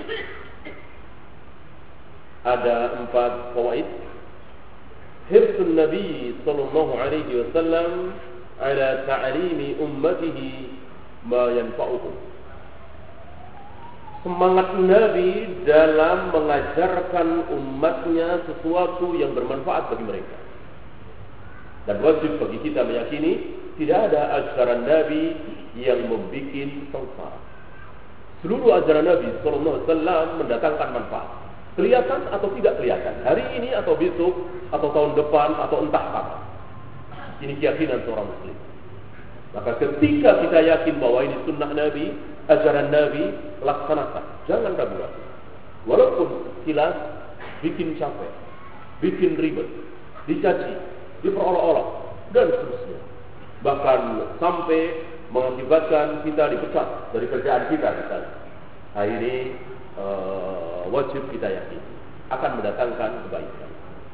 Ada 4 fawaid. Hirsun Nabi sallallahu alaihi wasallam ala ta'limi ummatihi ma yanfa'uhum. Semangat Nabi dalam mengajarkan umatnya sesuatu yang bermanfaat bagi mereka. Dan wajib bagi kita meyakini tidak ada ajaran Nabi yang membuat sengsara. Seluruh ajaran Nabi SAW mendatangkan manfaat, kelihatan atau tidak kelihatan, hari ini atau besok atau tahun depan atau entah kapan. Ini keyakinan seorang muslim. Maka ketika kita yakin bahwa ini sunnah Nabi, ajaran Nabi, laksanakan, jangan ragu-ragu. Walaupun sekilas bikin capek, bikin ribet, dicaci, diperolok-olok, dan seterusnya. Bahkan sampai mengakibatkan kita dipecat dari kerjaan kita misalnya. Nah, ini wajib kita yakin akan mendatangkan kebaikan.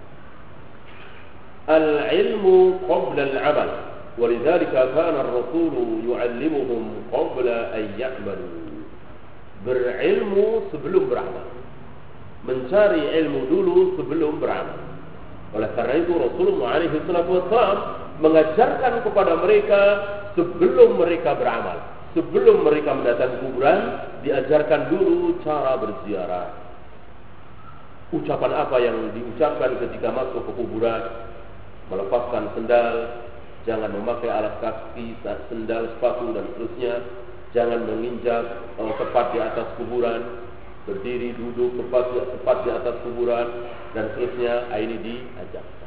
Al-ilmu qabla al-amal. ولذلك كان الرسول يعلمهم قبل أن يعملوا. Berilmu sebelum beramal, mencari ilmu dulu sebelum beramal. Oleh karena itu Rasulullah SAW mengajarkan kepada mereka sebelum mereka beramal, sebelum mereka mendatangi kuburan, diajarkan dulu cara berziarah. Ucapan apa yang diucapkan ketika masuk ke kuburan? Melepaskan sendal, jangan memakai alas kaki, sendal, sepatu dan seterusnya. Jangan menginjak tepat di atas kuburan, berdiri, duduk tepat di atas kuburan dan seterusnya. Ini diajarkan.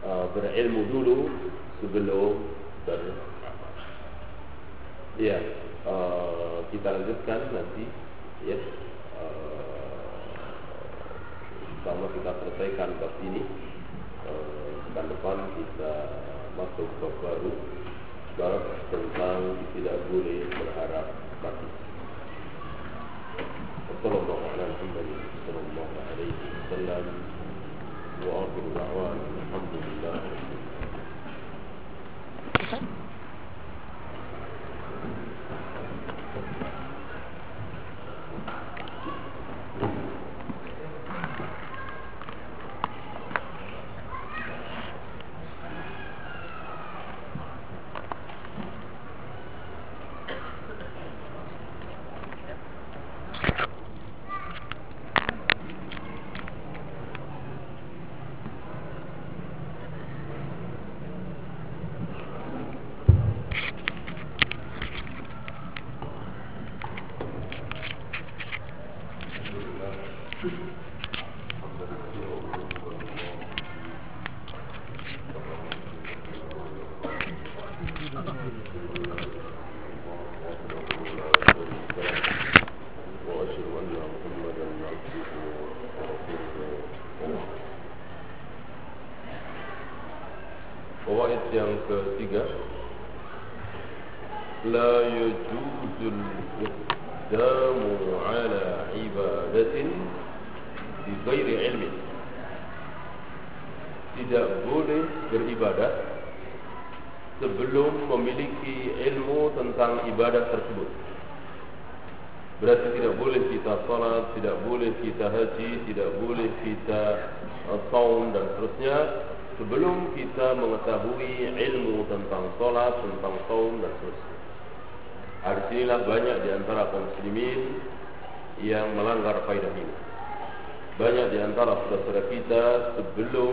Berilmu dulu sebelum beramal. Ya. kita lanjutkan nanti, ya. Sama kita selesaikan bab ini. Pekan depan kita masuk bab baru, bab tentang tidak boleh berharap mati. Sallallahu alaihi wasallam wa akhiru da'wana alhamdulillah. Fawaid yang ketiga, la yajuzul iqdamu ala ibadatin bi ghairi ilmin. Tidak boleh beribadah sebelum memiliki ilmu tentang ibadah tersebut. Berarti tidak boleh kita salat, tidak boleh kita haji, tidak boleh kita saum dan seterusnya sebelum kita mengetahui ilmu tentang salat, tentang saum dan seterusnya. Di sinilah banyak di antara kaum muslimin yang melanggar kaidah ini. Banyak di antara saudara kita sebelum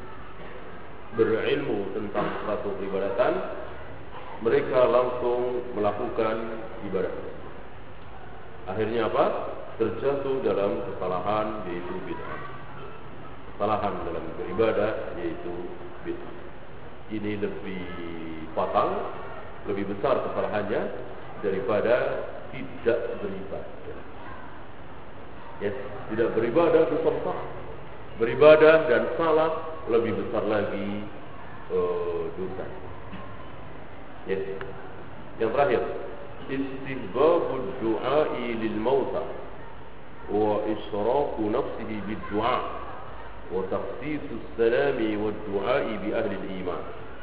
berilmu tentang suatu peribadatan, mereka langsung melakukan ibadah. Akhirnya apa? Terjatuh dalam kesalahan, yaitu bid'ah. Kesalahan dalam beribadah, yaitu bid'ah. Ini lebih fatal, lebih besar kesalahannya daripada tidak beribadah. Yes, tidak beribadah dosa besar. Beribadah dan salah lebih besar lagi dosa. Yes. Yang terakhir, istihbabud du'ai lil mauta wa israfu nafsihi bid du'a wa takhsisus salami wad du'ai bi ahli iman.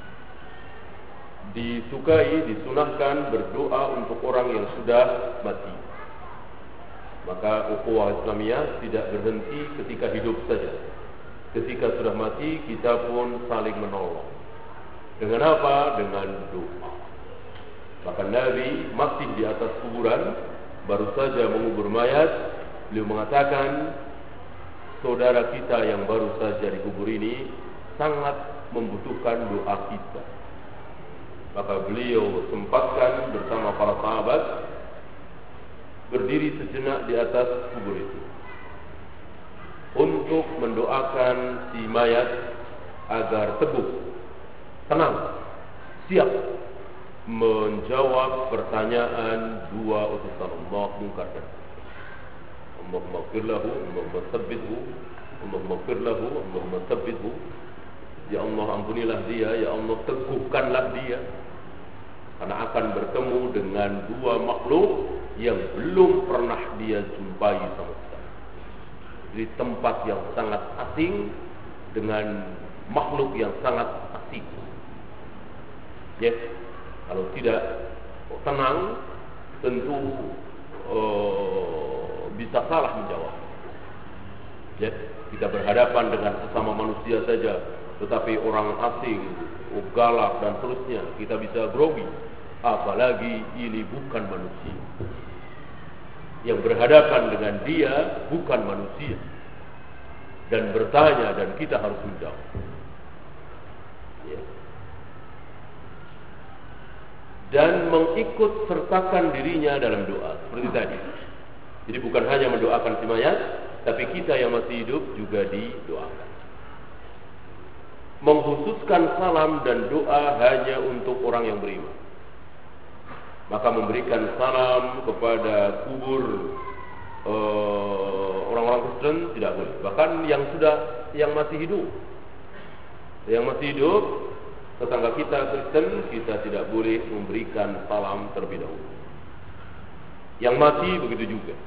Disukai, disunahkan berdoa untuk orang yang sudah mati. Maka ukhuwah Islamiyah tidak berhenti ketika hidup saja. Ketika sudah mati, kita pun saling menolong. Dengan apa? Dengan doa. Bahkan Nabi masih di atas kuburan, baru saja mengubur mayat, beliau mengatakan, saudara kita yang baru saja dikubur ini sangat membutuhkan doa kita. Maka beliau sempatkan bersama para sahabat berdiri sejenak di atas kubur itu untuk mendoakan si mayat agar teguh, tenang, siap menjawab pertanyaan dua utusan Allah mungkar dan Allahumma ighfir lahu, Allahumma tsabbithu, Allahumma ighfir lahu, Allahumma tsabbithu. Ya Allah, ampunilah dia, ya Allah, teguhkanlah dia, karena akan bertemu dengan dua makhluk yang belum pernah dia jumpai sama sekali. Di tempat yang sangat asing dengan makhluk yang sangat asing. Yes, kalau tidak tenang, tentu bisa salah menjawab. Yes, kita berhadapan dengan sesama manusia saja, tetapi orang asing, galak dan seterusnya, kita bisa grogi. Apalagi ini bukan manusia. Yang berhadapan dengan dia bukan manusia, dan bertanya, dan kita harus menjawab. Ya. Dan mengikut sertakan dirinya dalam doa seperti tadi. Jadi bukan hanya mendoakan si mayat, tapi kita yang masih hidup juga didoakan. Mengkhususkan salam dan doa hanya untuk orang yang beriman. maka memberikan salam kepada kubur orang-orang Kristen tidak boleh. Bahkan yang masih hidup, tetangga kita Kristen, kita tidak boleh memberikan salam terlebih dahulu. Yang mati begitu juga.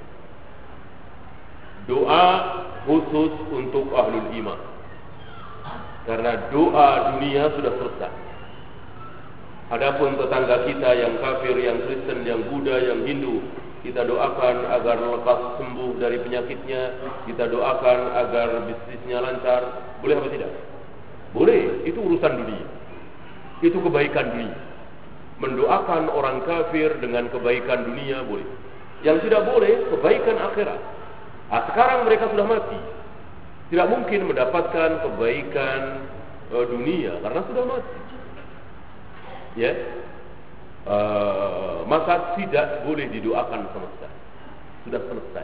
Doa khusus untuk ahlul iman, karena doa dunia sudah selesai. Adapun tetangga kita yang kafir, yang Kristen, yang Buddha, yang Hindu, kita doakan agar lekas sembuh dari penyakitnya, kita doakan agar bisnisnya lancar. Boleh apa tidak? Boleh, itu urusan dunia, itu kebaikan dunia. Mendoakan orang kafir dengan kebaikan dunia boleh. Yang tidak boleh, kebaikan akhirat. Sekarang mereka sudah mati, tidak mungkin mendapatkan kebaikan dunia karena sudah mati. Ya, maka tidak boleh didoakan sama sekali. Sudah selesai.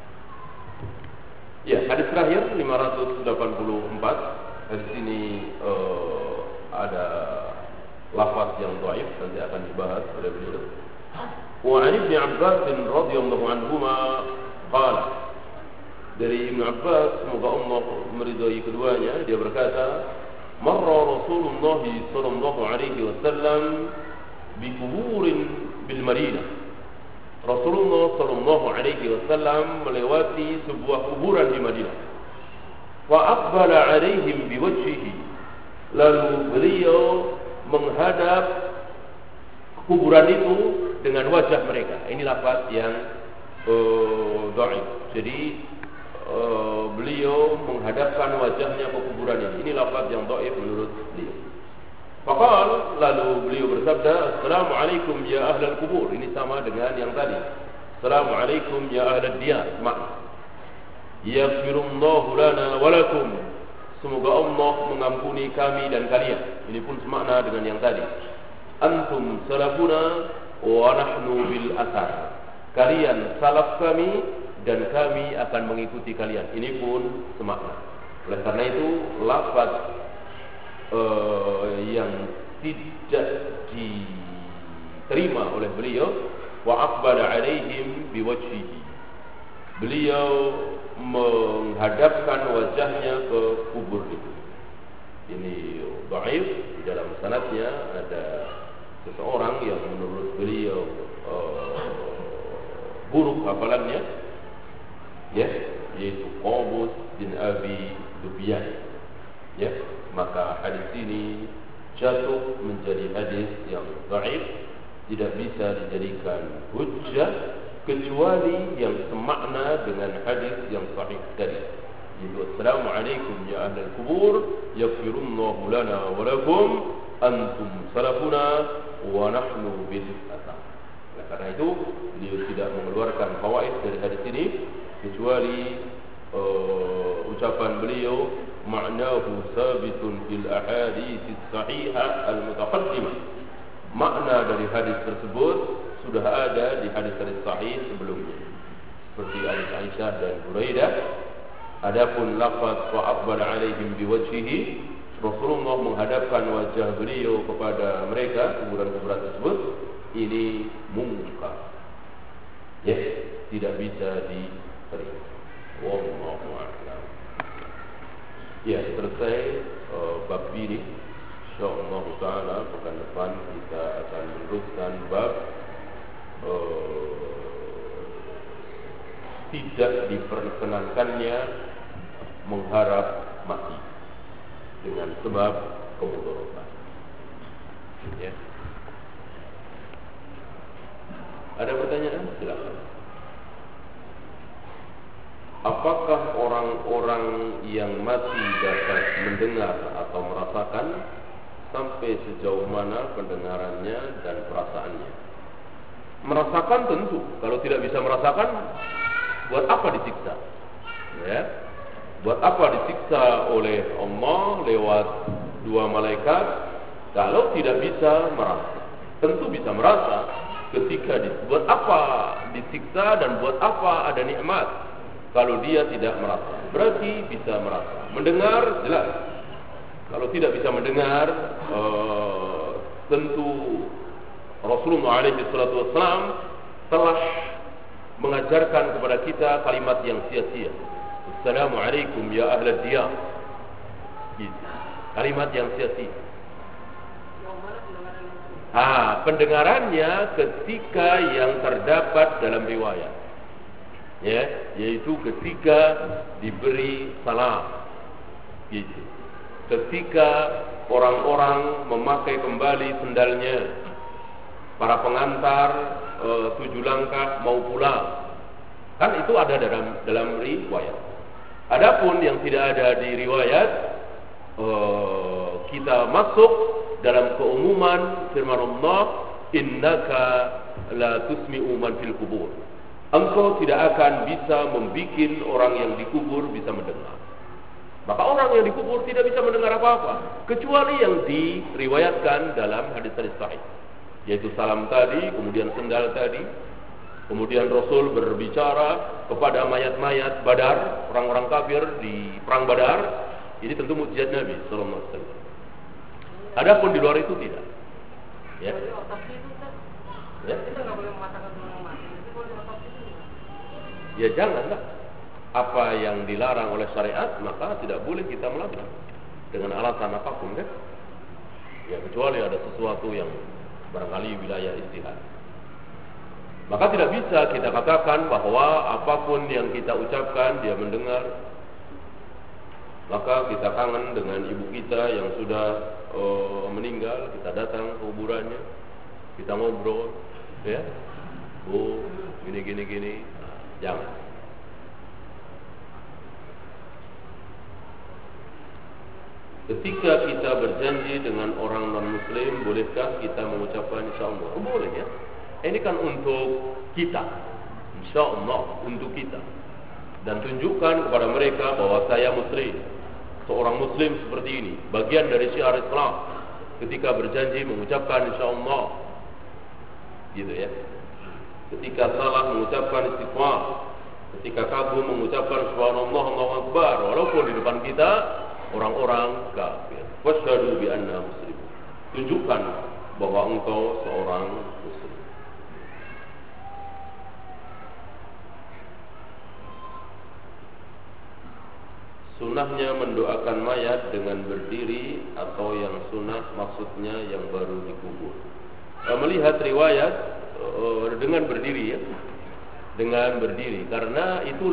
Ya, hadis terakhir 584. Hadis ini ada lafaz yang dhaif, nanti akan dibahas oleh beliau. Wa 'an Ibnu Abbas radhiyallahu anhuma qala, dari Ibnu Abbas, semoga Allah meridhai keduanya, dia berkata, marra Rasulullah sallallahu alaihi wasallam bi kuburin bil Madinah. Rasulullah sallallahu alaihi wasallam melewati sebuah kuburan di Madinah. Wa aqbala alaihim bi wajhihi. Lalu beliau menghadap kuburan itu dengan wajah mereka. Ini lafaz yang dhaif. Jadi beliau menghadapkan wajahnya ke kuburan ini. Ini lafaz yang dhaif menurut beliau. Faqal, lalu beliau bersabda, Assalamualaikum ya ahlal kubur. Ini sama dengan yang tadi. Assalamualaikum ya ahlal diyar. Makna, yaghfirullahu lana wa lakum. Semoga Allah mengampuni kami dan kalian. Ini pun semakna dengan yang tadi. Antum salafuna wa nahnu bil athar. Kalian salaf kami dan kami akan mengikuti kalian. Ini pun semakna. Oleh karena itu, lafaz yang tidak diterima oleh beliau, wa aqbala alaihim biwajhihi. Beliau menghadapkan wajahnya ke kubur itu. Ini dhaif. Di dalam sanadnya ada seseorang yang menurut beliau buruk hafalannya, ya, yaitu Qabus bin Abi Dubyan. Ya, maka hadis ini jatuh menjadi hadis yang dhaif, tidak bisa dijadikan hujjah kecuali yang semakna dengan hadis yang sahih tadi. Yaitu Assalamualaikum ya ahlal kubur, yaghfirullahu lana wa lakum, antum salafuna wa nahnu bil athar. Karena itu beliau tidak mengeluarkan fawaid dari hadis ini kecuali ucapan beliau, ma'nahu sabitun fil ahadits sahihah al-mutaqaddimah. Makna dari hadis tersebut sudah ada di hadis-hadis sahih sebelumnya, seperti hadis Aisyah dan Buraidah. Adapun lafaz wa aqbala alaihim biwajhihi, Rasulullah menghadapkan wajah beliau kepada mereka, kuburan-kuburan tersebut, ini mungkar. Ya, tidak bisa diterima. Wallahu a'lam. Ya, selesai bab ini. Insyaallah taala pekan depan kita akan meneruskan bab tidak diperkenankannya mengharap mati dengan sebab kemudorotan. Ya. Ada pertanyaan? Silakan. Apakah orang-orang yang mati dapat mendengar atau merasakan? Sampai sejauh mana pendengarannya dan perasaannya? Merasakan tentu. Kalau tidak bisa merasakan, buat apa disiksa? Ya, buat apa disiksa oleh Allah lewat dua malaikat kalau tidak bisa merasa? Tentu bisa merasa ketika buat apa disiksa dan buat apa ada nikmat kalau dia tidak merasa? Berarti bisa merasa. Mendengar jelas. Kalau tidak bisa mendengar, tentu Rasulullah SAW telah mengajarkan kepada kita kalimat yang sia-sia. Assalamualaikum ya ahlad diyar. Kalimat yang sia-sia. Pendengarannya ketika yang terdapat dalam riwayat, ya, yaitu ketika diberi salam, gitu. Ketika orang-orang memakai kembali sendalnya, para pengantar 7 langkah mau pulang, kan itu ada dalam riwayat. Adapun yang tidak ada di riwayat, kita masuk dalam keumuman firman Allah, innaka la tusmi'u man fil kubur. Engkau tidak akan bisa membikin orang yang dikubur bisa mendengar. Maka orang yang dikubur tidak bisa mendengar apa-apa kecuali yang diriwayatkan dalam hadis-hadis sahih, yaitu salam tadi, kemudian sendal tadi. Kemudian Rasul berbicara kepada mayat-mayat Badar, orang-orang kafir di perang Badar. Ini tentu mukjizat Nabi sallallahu alaihi wasallam. Adapun di luar itu tidak. Ya. Ya. Ya janganlah. Apa yang dilarang oleh syariat maka tidak boleh kita melakukan dengan alasan apapun, kan? Ya kecuali ada sesuatu yang barangkali wilayah ijtihad. Maka tidak bisa kita katakan bahwa apapun yang kita ucapkan dia mendengar. Maka kita kangen dengan ibu kita yang sudah meninggal, kita datang ke kuburannya, kita ngobrol, ya, gini, jangan. Ketika kita berjanji dengan orang non-Muslim, bolehkah kita mengucapkan insyaallah? Boleh, ya. Ini kan untuk kita, insyaallah untuk kita, dan tunjukkan kepada mereka bahwa saya Muslim. Seorang Muslim seperti ini, bagian dari syiar Islam. Ketika berjanji mengucapkan insyaallah, gitu ya. Ketika salah mengucapkan istighfar, ketika kagum mengucapkan subhanallah, Allahu akbar, walaupun di depan kita orang-orang kafir. Wasyhadu bi anna muslim. Tunjukkan bahwa engkau seorang muslim. Sunnahnya mendoakan mayat dengan berdiri atau yang sunnah maksudnya yang baru dikubur. Melihat riwayat dengan berdiri, ya, dengan berdiri, karena itu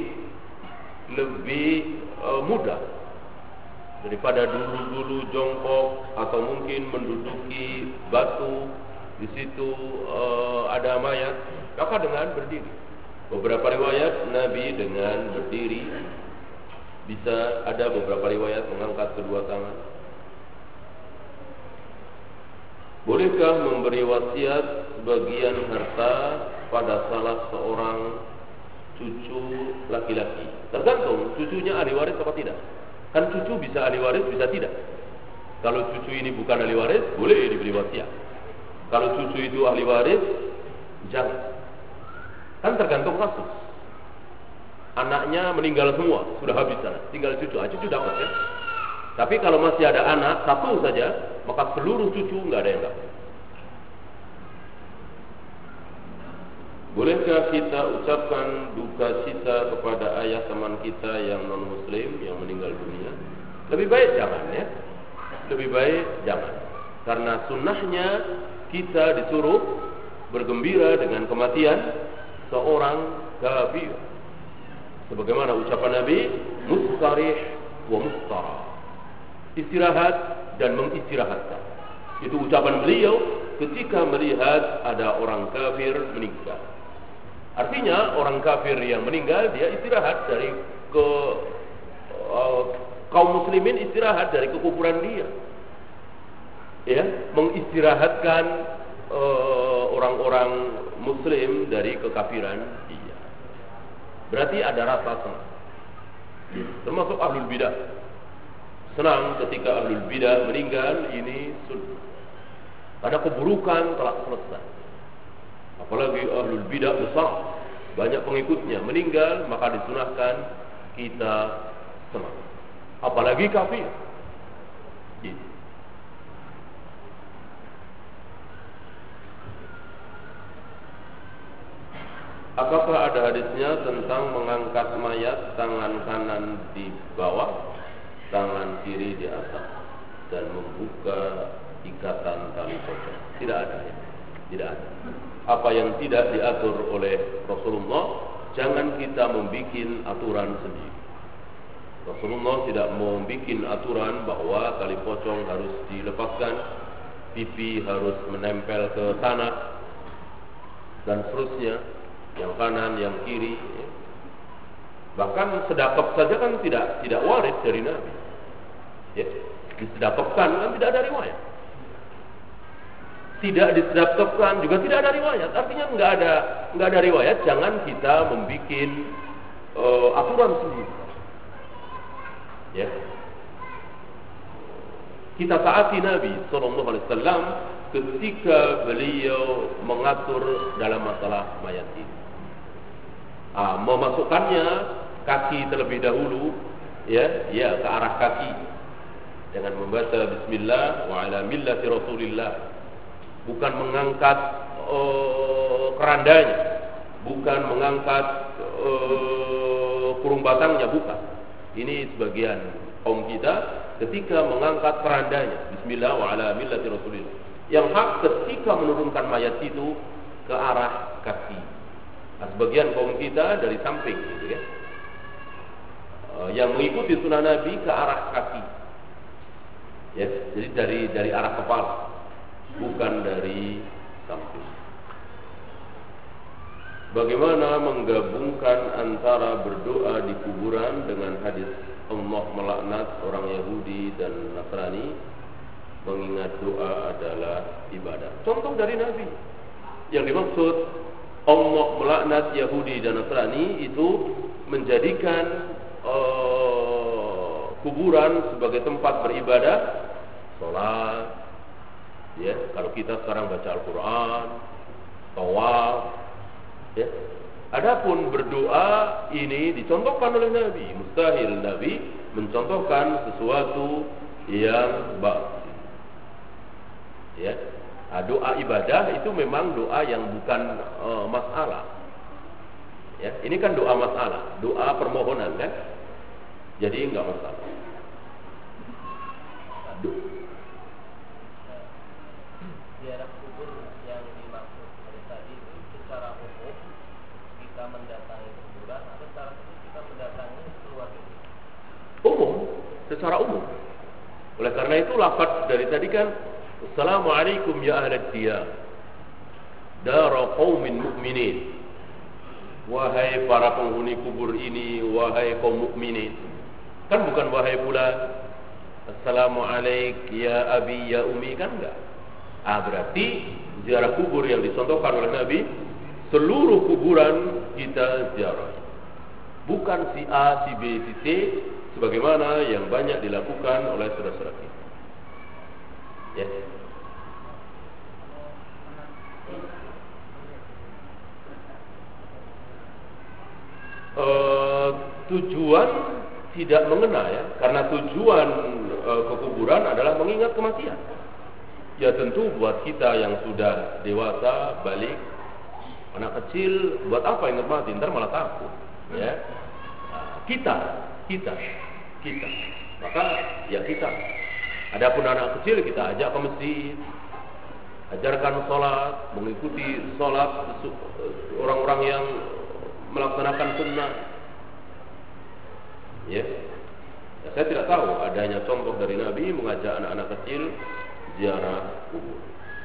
lebih mudah daripada dulu jongkok atau mungkin menduduki batu di situ ada mayat. Maka dengan berdiri. Beberapa riwayat Nabi dengan berdiri. Bisa ada beberapa riwayat mengangkat kedua tangan. Bolehkah memberi wasiat sebagian harta pada salah seorang cucu laki-laki? Tergantung cucunya ahli waris atau tidak. Kan cucu bisa ahli waris, bisa tidak. Kalau cucu ini bukan ahli waris, boleh diberi wasiat. Kalau cucu itu ahli waris, jangan. Kan tergantung kasus. Anaknya meninggal semua, sudah habis sana, tinggal cucu, cucu dapat, ya. Tapi kalau masih ada anak satu saja, maka seluruh cucu nggak ada yang dapat. Bolehkah kita ucapkan duka cita kepada ayah teman kita yang non muslim yang meninggal dunia? Lebih baik jangan, ya. Lebih baik jangan. Karena sunnahnya kita disuruh bergembira dengan kematian seorang kafir. Sebagaimana ucapan Nabi, mustarih wa mustara. Istirahat dan mengistirahatkan. Itu ucapan beliau ketika melihat ada orang kafir meninggal. Artinya orang kafir yang meninggal dia istirahat dari kaum muslimin istirahat dari kekufuran dia. Ya, mengistirahatkan orang-orang muslim dari kekafiran dia. Berarti ada rasa senang. Termasuk ahlul bidah. Senang ketika ahlul bidah meninggal, ini sunnah. Karena keburukan telah selesai. Apalagi ahlul bidah besar, banyak pengikutnya meninggal, maka disunahkan kita senang. Apalagi kafir. Apakah ada hadisnya tentang mengangkat mayat tangan kanan di bawah, tangan kiri di atas, dan membuka ikatan tali pocong? Tidak ada ya. Tidak ada. Apa yang tidak diatur oleh Rasulullah, jangan kita membuat aturan sendiri. Rasulullah tidak membuat aturan bahwa tali pocong harus dilepaskan, pipi harus menempel ke tanah, dan seterusnya, yang kanan, yang kiri. Bahkan sedekap saja kan tidak waris dari Nabi. Ya, disedekapkan kan tidak ada riwayat. Tidak disedekapkan juga tidak ada riwayat. Artinya nggak ada riwayat. Jangan kita membuat aturan sendiri. Ya. Kita taati Nabi SAW ketika beliau mengatur dalam masalah mayat ini. Memasukkannya kaki terlebih dahulu, ya ke arah kaki dengan membaca Bismillah wa ala millati Rasulillah, bukan mengangkat kerandanya, bukan mengangkat kurung batangnya, bukan. Ini sebagian kaum kita ketika mengangkat kerandanya, Bismillah wa ala millati Rasulillah. Yang hak ketika menurunkan mayat itu ke arah kaki. Nah, sebagian kaum kita dari samping, gitu ya. Yang mengikuti sunnah Nabi ke arah kaki. Ya, jadi dari arah kepala, bukan dari samping. Bagaimana menggabungkan antara berdoa di kuburan dengan hadis Allah melaknat orang Yahudi dan Nasrani, mengingat doa adalah ibadah? Contoh dari Nabi. Yang dimaksud Allah melaknat Yahudi dan Nasrani itu menjadikan kuburan sebagai tempat beribadah, sholat. Ya, kalau kita sekarang baca Al-Quran, tawaf. Ya. Adapun berdoa ini dicontohkan oleh Nabi. Mustahil Nabi mencontohkan sesuatu yang batil. Ya. Doa ibadah itu memang doa yang bukan masalah. Ya, ini kan doa masalah, doa permohonan kan. Jadi enggak masalah. Ziarah kubur yang dimaksud oleh tadi itu secara umum kita mendatangi kuburan atau secara khusus kita mendatangi keluarga? Umum, secara umum. Oleh karena itu lafaz dari tadi kan, Assalamualaikum ya ahlad diyar dara qaumin mu'minin. Wahai para penghuni kubur ini, wahai kaum mukminin. Kan bukan wahai fulan. Assalamualaikum ya abi ya umi, kan enggak. Berarti ziarah kubur yang dicontohkan oleh Nabi, seluruh kuburan kita ziarah. Bukan si A, si B, si C, sebagaimana yang banyak dilakukan oleh saudara-saudara kita. Yes. Tujuan tidak mengena ya, karena tujuan ke kuburan adalah mengingat kematian. Ya tentu buat kita yang sudah dewasa, balik, anak kecil, buat apa ingat mati? Ntar malah takut. Ya, kita. Maka ya kita. Adapun anak kecil kita ajak ke masjid, ajarkan sholat, mengikuti sholat orang-orang yang melaksanakan sunnah. Ya, saya tidak tahu adanya contoh dari Nabi mengajak anak-anak kecil ziarah kubur.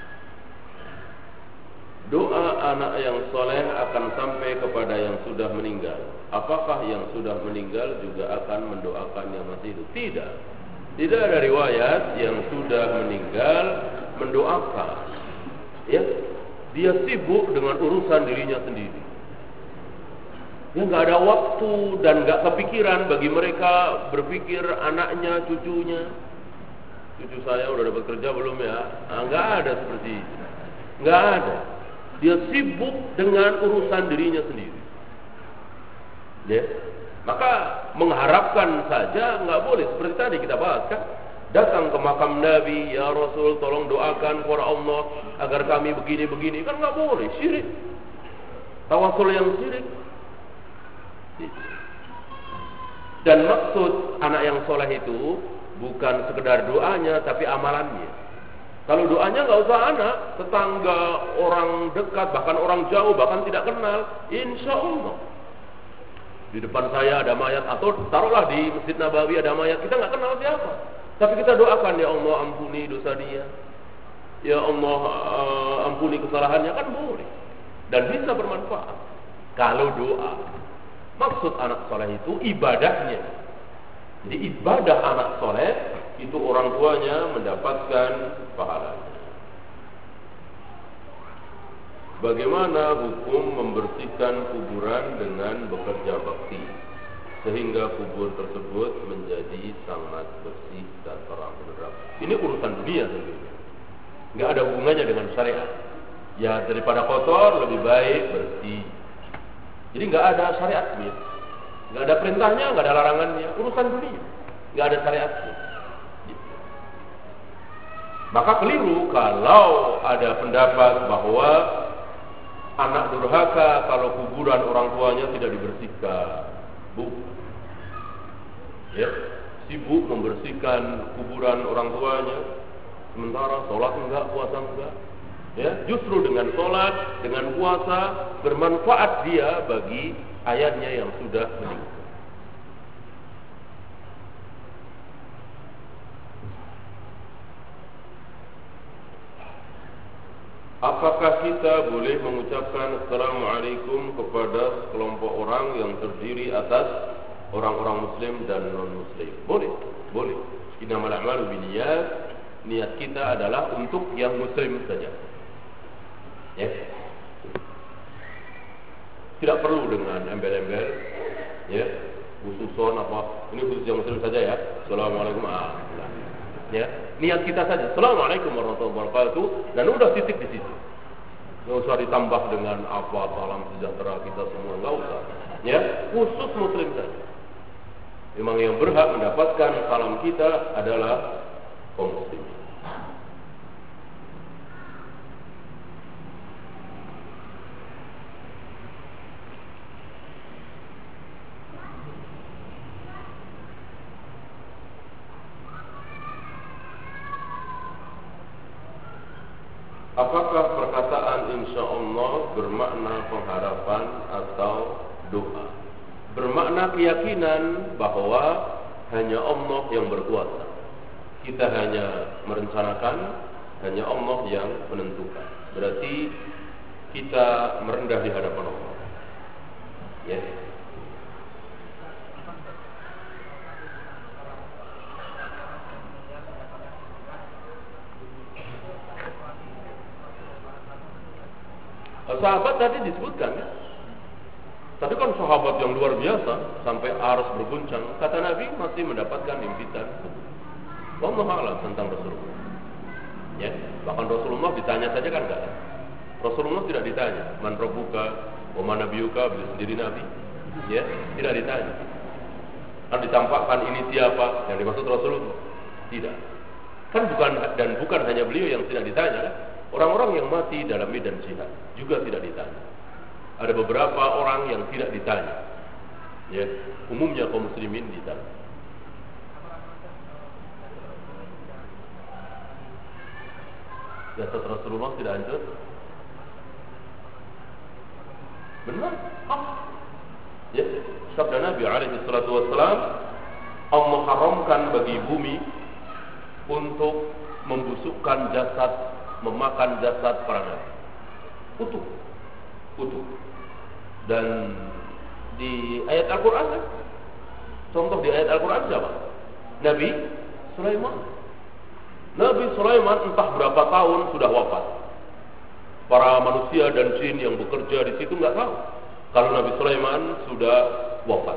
Doa anak yang soleh akan sampai kepada yang sudah meninggal. Apakah yang sudah meninggal juga akan mendoakan yang masih hidup? Tidak ada riwayat yang sudah meninggal mendoakan. Ya, dia sibuk dengan urusan dirinya sendiri. Ya, nggak ada waktu dan nggak kepikiran bagi mereka berpikir anaknya, cucunya. Cucu saya udah dapat kerja belum ya? Nggak ada seperti itu. Nggak ada. Dia sibuk dengan urusan dirinya sendiri. Ya, maka mengharapkan saja nggak boleh. Seperti tadi kita bahas kan, datang ke makam Nabi, ya Rasul, tolong doakan kepada Allah agar kami begini-begini, kan nggak boleh, syirik. tawasul yang syirik. Dan maksud anak yang soleh itu bukan sekedar doanya, tapi amalannya. Kalau doanya nggak usah anak, tetangga, orang dekat, bahkan orang jauh, bahkan tidak kenal, insya Allah. Di depan saya ada mayat, atau taruhlah di Masjid Nabawi ada mayat, kita nggak kenal siapa, tapi kita doakan, ya Allah ampuni dosa dia, ya Allah ampuni kesalahannya, kan boleh dan bisa bermanfaat. Kalau doa, maksud anak soleh itu ibadahnya. Jadi ibadah anak soleh itu orang tuanya mendapatkan pahalanya. Bagaimana hukum membersihkan kuburan dengan bekerja bakti sehingga kubur tersebut menjadi sangat bersih dan terang benderang? Ini urusan dunia tentunya, nggak ada hubungannya dengan syariat. Ya, daripada kotor lebih baik bersih. Jadi nggak ada syariatnya, nggak ada perintahnya, nggak ada larangannya. Urusan dunia, nggak ada syariatnya. Maka keliru kalau ada pendapat bahwa anak durhaka kalau kuburan orang tuanya tidak dibersihkan. Sibuk membersihkan kuburan orang tuanya, sementara sholat enggak, puasa enggak. Justru dengan sholat, dengan puasa bermanfaat dia bagi ayahnya yang sudah meninggal. Apakah kita boleh mengucapkan Assalamualaikum kepada kelompok orang yang terdiri atas orang-orang Muslim dan non-Muslim? Boleh, boleh. Innamal a'malu binniyat. Niat kita adalah untuk yang Muslim saja. Tidak perlu dengan embel-embel, khususon apa. Ini khusus yang Muslim saja ya. Assalamualaikum. Niat kita saja. Assalamualaikum warahmatullahi wabarakatuh. Dan udah titik di situ. Nggak usah ditambah dengan apa salam sejahtera kita semua, nggak usah. Khusus Muslim saja. Memang yang berhak mendapatkan salam kita adalah kaum muslimin. Apakah perkataan insya Allah bermakna pengharapan atau doa? Bermakna keyakinan bahwa hanya Allah yang berkuasa. Kita hanya merencanakan, hanya Allah yang menentukan. Berarti kita merendah di hadapan Allah. Sahabat tadi disebutkan, tapi kan sahabat yang luar biasa sampai aras berguncang. Kata Nabi masih mendapatkan impitan. Wallahu a'lam tentang Rasulullah. Bahkan Rasulullah ditanya saja kan enggak. Rasulullah tidak ditanya, man rabbuka wa man nabiyuka, beliau sendiri Nabi. Tidak ditanya. Kan ditampakkan ini siapa yang dimaksud Rasulullah? Tidak. Kan bukan hanya beliau yang tidak ditanya, kan? Orang-orang yang mati dalam medan jihad juga tidak ditanya. Ada beberapa orang yang tidak ditanya. Umumnya kaum muslimin ditanya. Jasad Rasulullah tidak hancur? Benar? Sabda Nabi alaihi salatu wassalam, Allah haramkan bagi bumi untuk membusukkan jasad, memakan jasad para nabi utuh. Dan di ayat Al-Quran kan? Contoh di ayat Al-Quran siapa? Nabi Sulaiman. Nabi Sulaiman entah berapa tahun sudah wafat. Para manusia dan jin yang bekerja di situ nggak tahu kalau Nabi Sulaiman sudah wafat.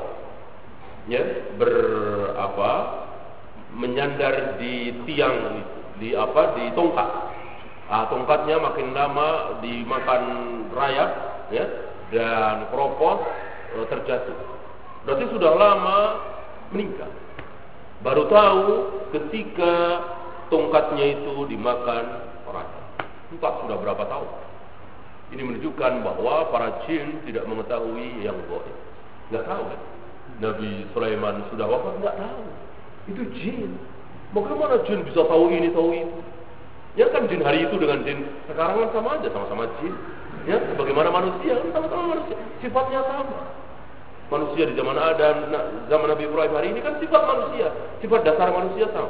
Menyandar di tiang, di tongkat. Tongkatnya makin lama dimakan rayap, dan keropos, terjatuh. Berarti sudah lama meninggal. Baru tahu ketika tongkatnya itu dimakan rayap. Entah sudah berapa tahun. Ini menunjukkan bahwa para jin tidak mengetahui yang gaib. Enggak tahu kan? Nabi Sulaiman sudah wafat, enggak tahu. Itu jin. Bagaimana jin bisa tahu ini, tahu itu? Ya kan jin hari itu dengan jin sekarang kan sama aja, sama-sama jin. Ya, bagaimana manusia, sama-sama manusia. Sifatnya sama. Manusia di zaman Adam, zaman Nabi Ibrahim hari ini kan sifat manusia, sifat dasar manusia sama.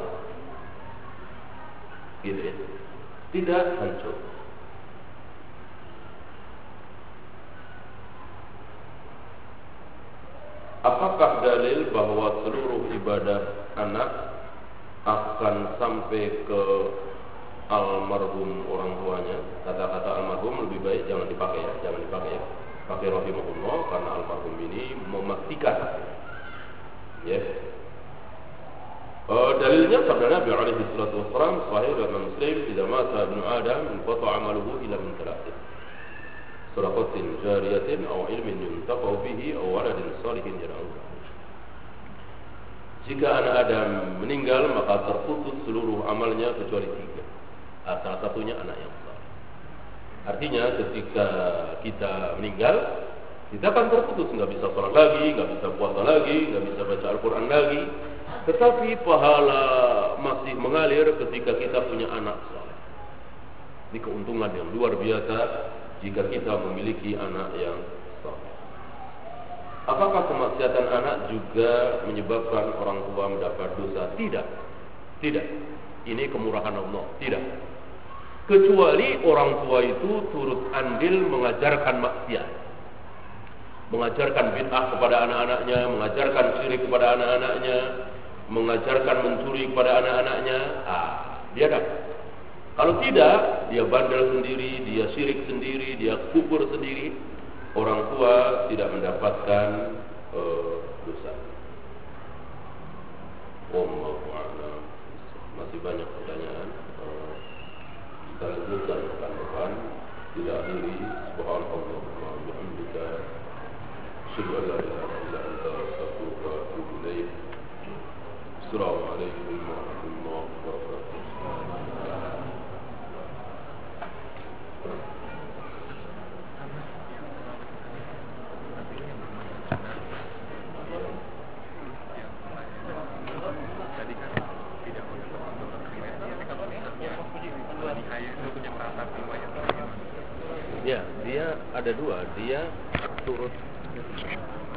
Gitu ya. Tidak hancur. Apakah dalil bahwa seluruh ibadah anak akan sampai ke almarhum orang tuanya? Kata-kata almarhum lebih baik jangan dipakai ya. Pakai rahimahullah karena almarhum ini memastikan. Ya. Dalilnya sabda Nabi alaihi salatu wassalam sahih dalam Muslim, "Idza mata ibnu Adam inqata 'amaluhu illa min thalathin. Sadaqatin jariyatin aw ilmin yuntafa'u bihi aw waladin salihin yad'u lahu." Jika anak Adam meninggal maka terputus seluruh amalnya kecuali 3. Salah satunya anak yang saleh. Artinya ketika kita meninggal, kita akan terputus, nggak bisa sholat lagi, nggak bisa puasa lagi, nggak bisa baca Al-Quran lagi. Tetapi pahala masih mengalir ketika kita punya anak saleh. Ini keuntungan yang luar biasa jika kita memiliki anak yang saleh. Apakah kemaksiatan anak juga menyebabkan orang tua mendapat dosa? Tidak. Ini kemurahan Allah. Tidak. Kecuali orang tua itu turut andil mengajarkan maksiat, mengajarkan bid'ah kepada anak-anaknya, mengajarkan syirik kepada anak-anaknya, mengajarkan mencuri kepada anak-anaknya. Dia dapat. Kalau tidak, dia bandel sendiri, dia syirik sendiri, dia kufur sendiri, orang tua tidak mendapatkan dosa. Wallahu a'lam. Masih banyak pertanyaan. Kita lanjutkan pekan depan. Tidak akhiri. Subhanallah wa bihamdika. Asyhadu an la ilaha illa anta astaghfiruka wa atubu ilaik. Assalamualaikum warahmatullahi wabarakatuh. Ya, dia ada dua. Dia turut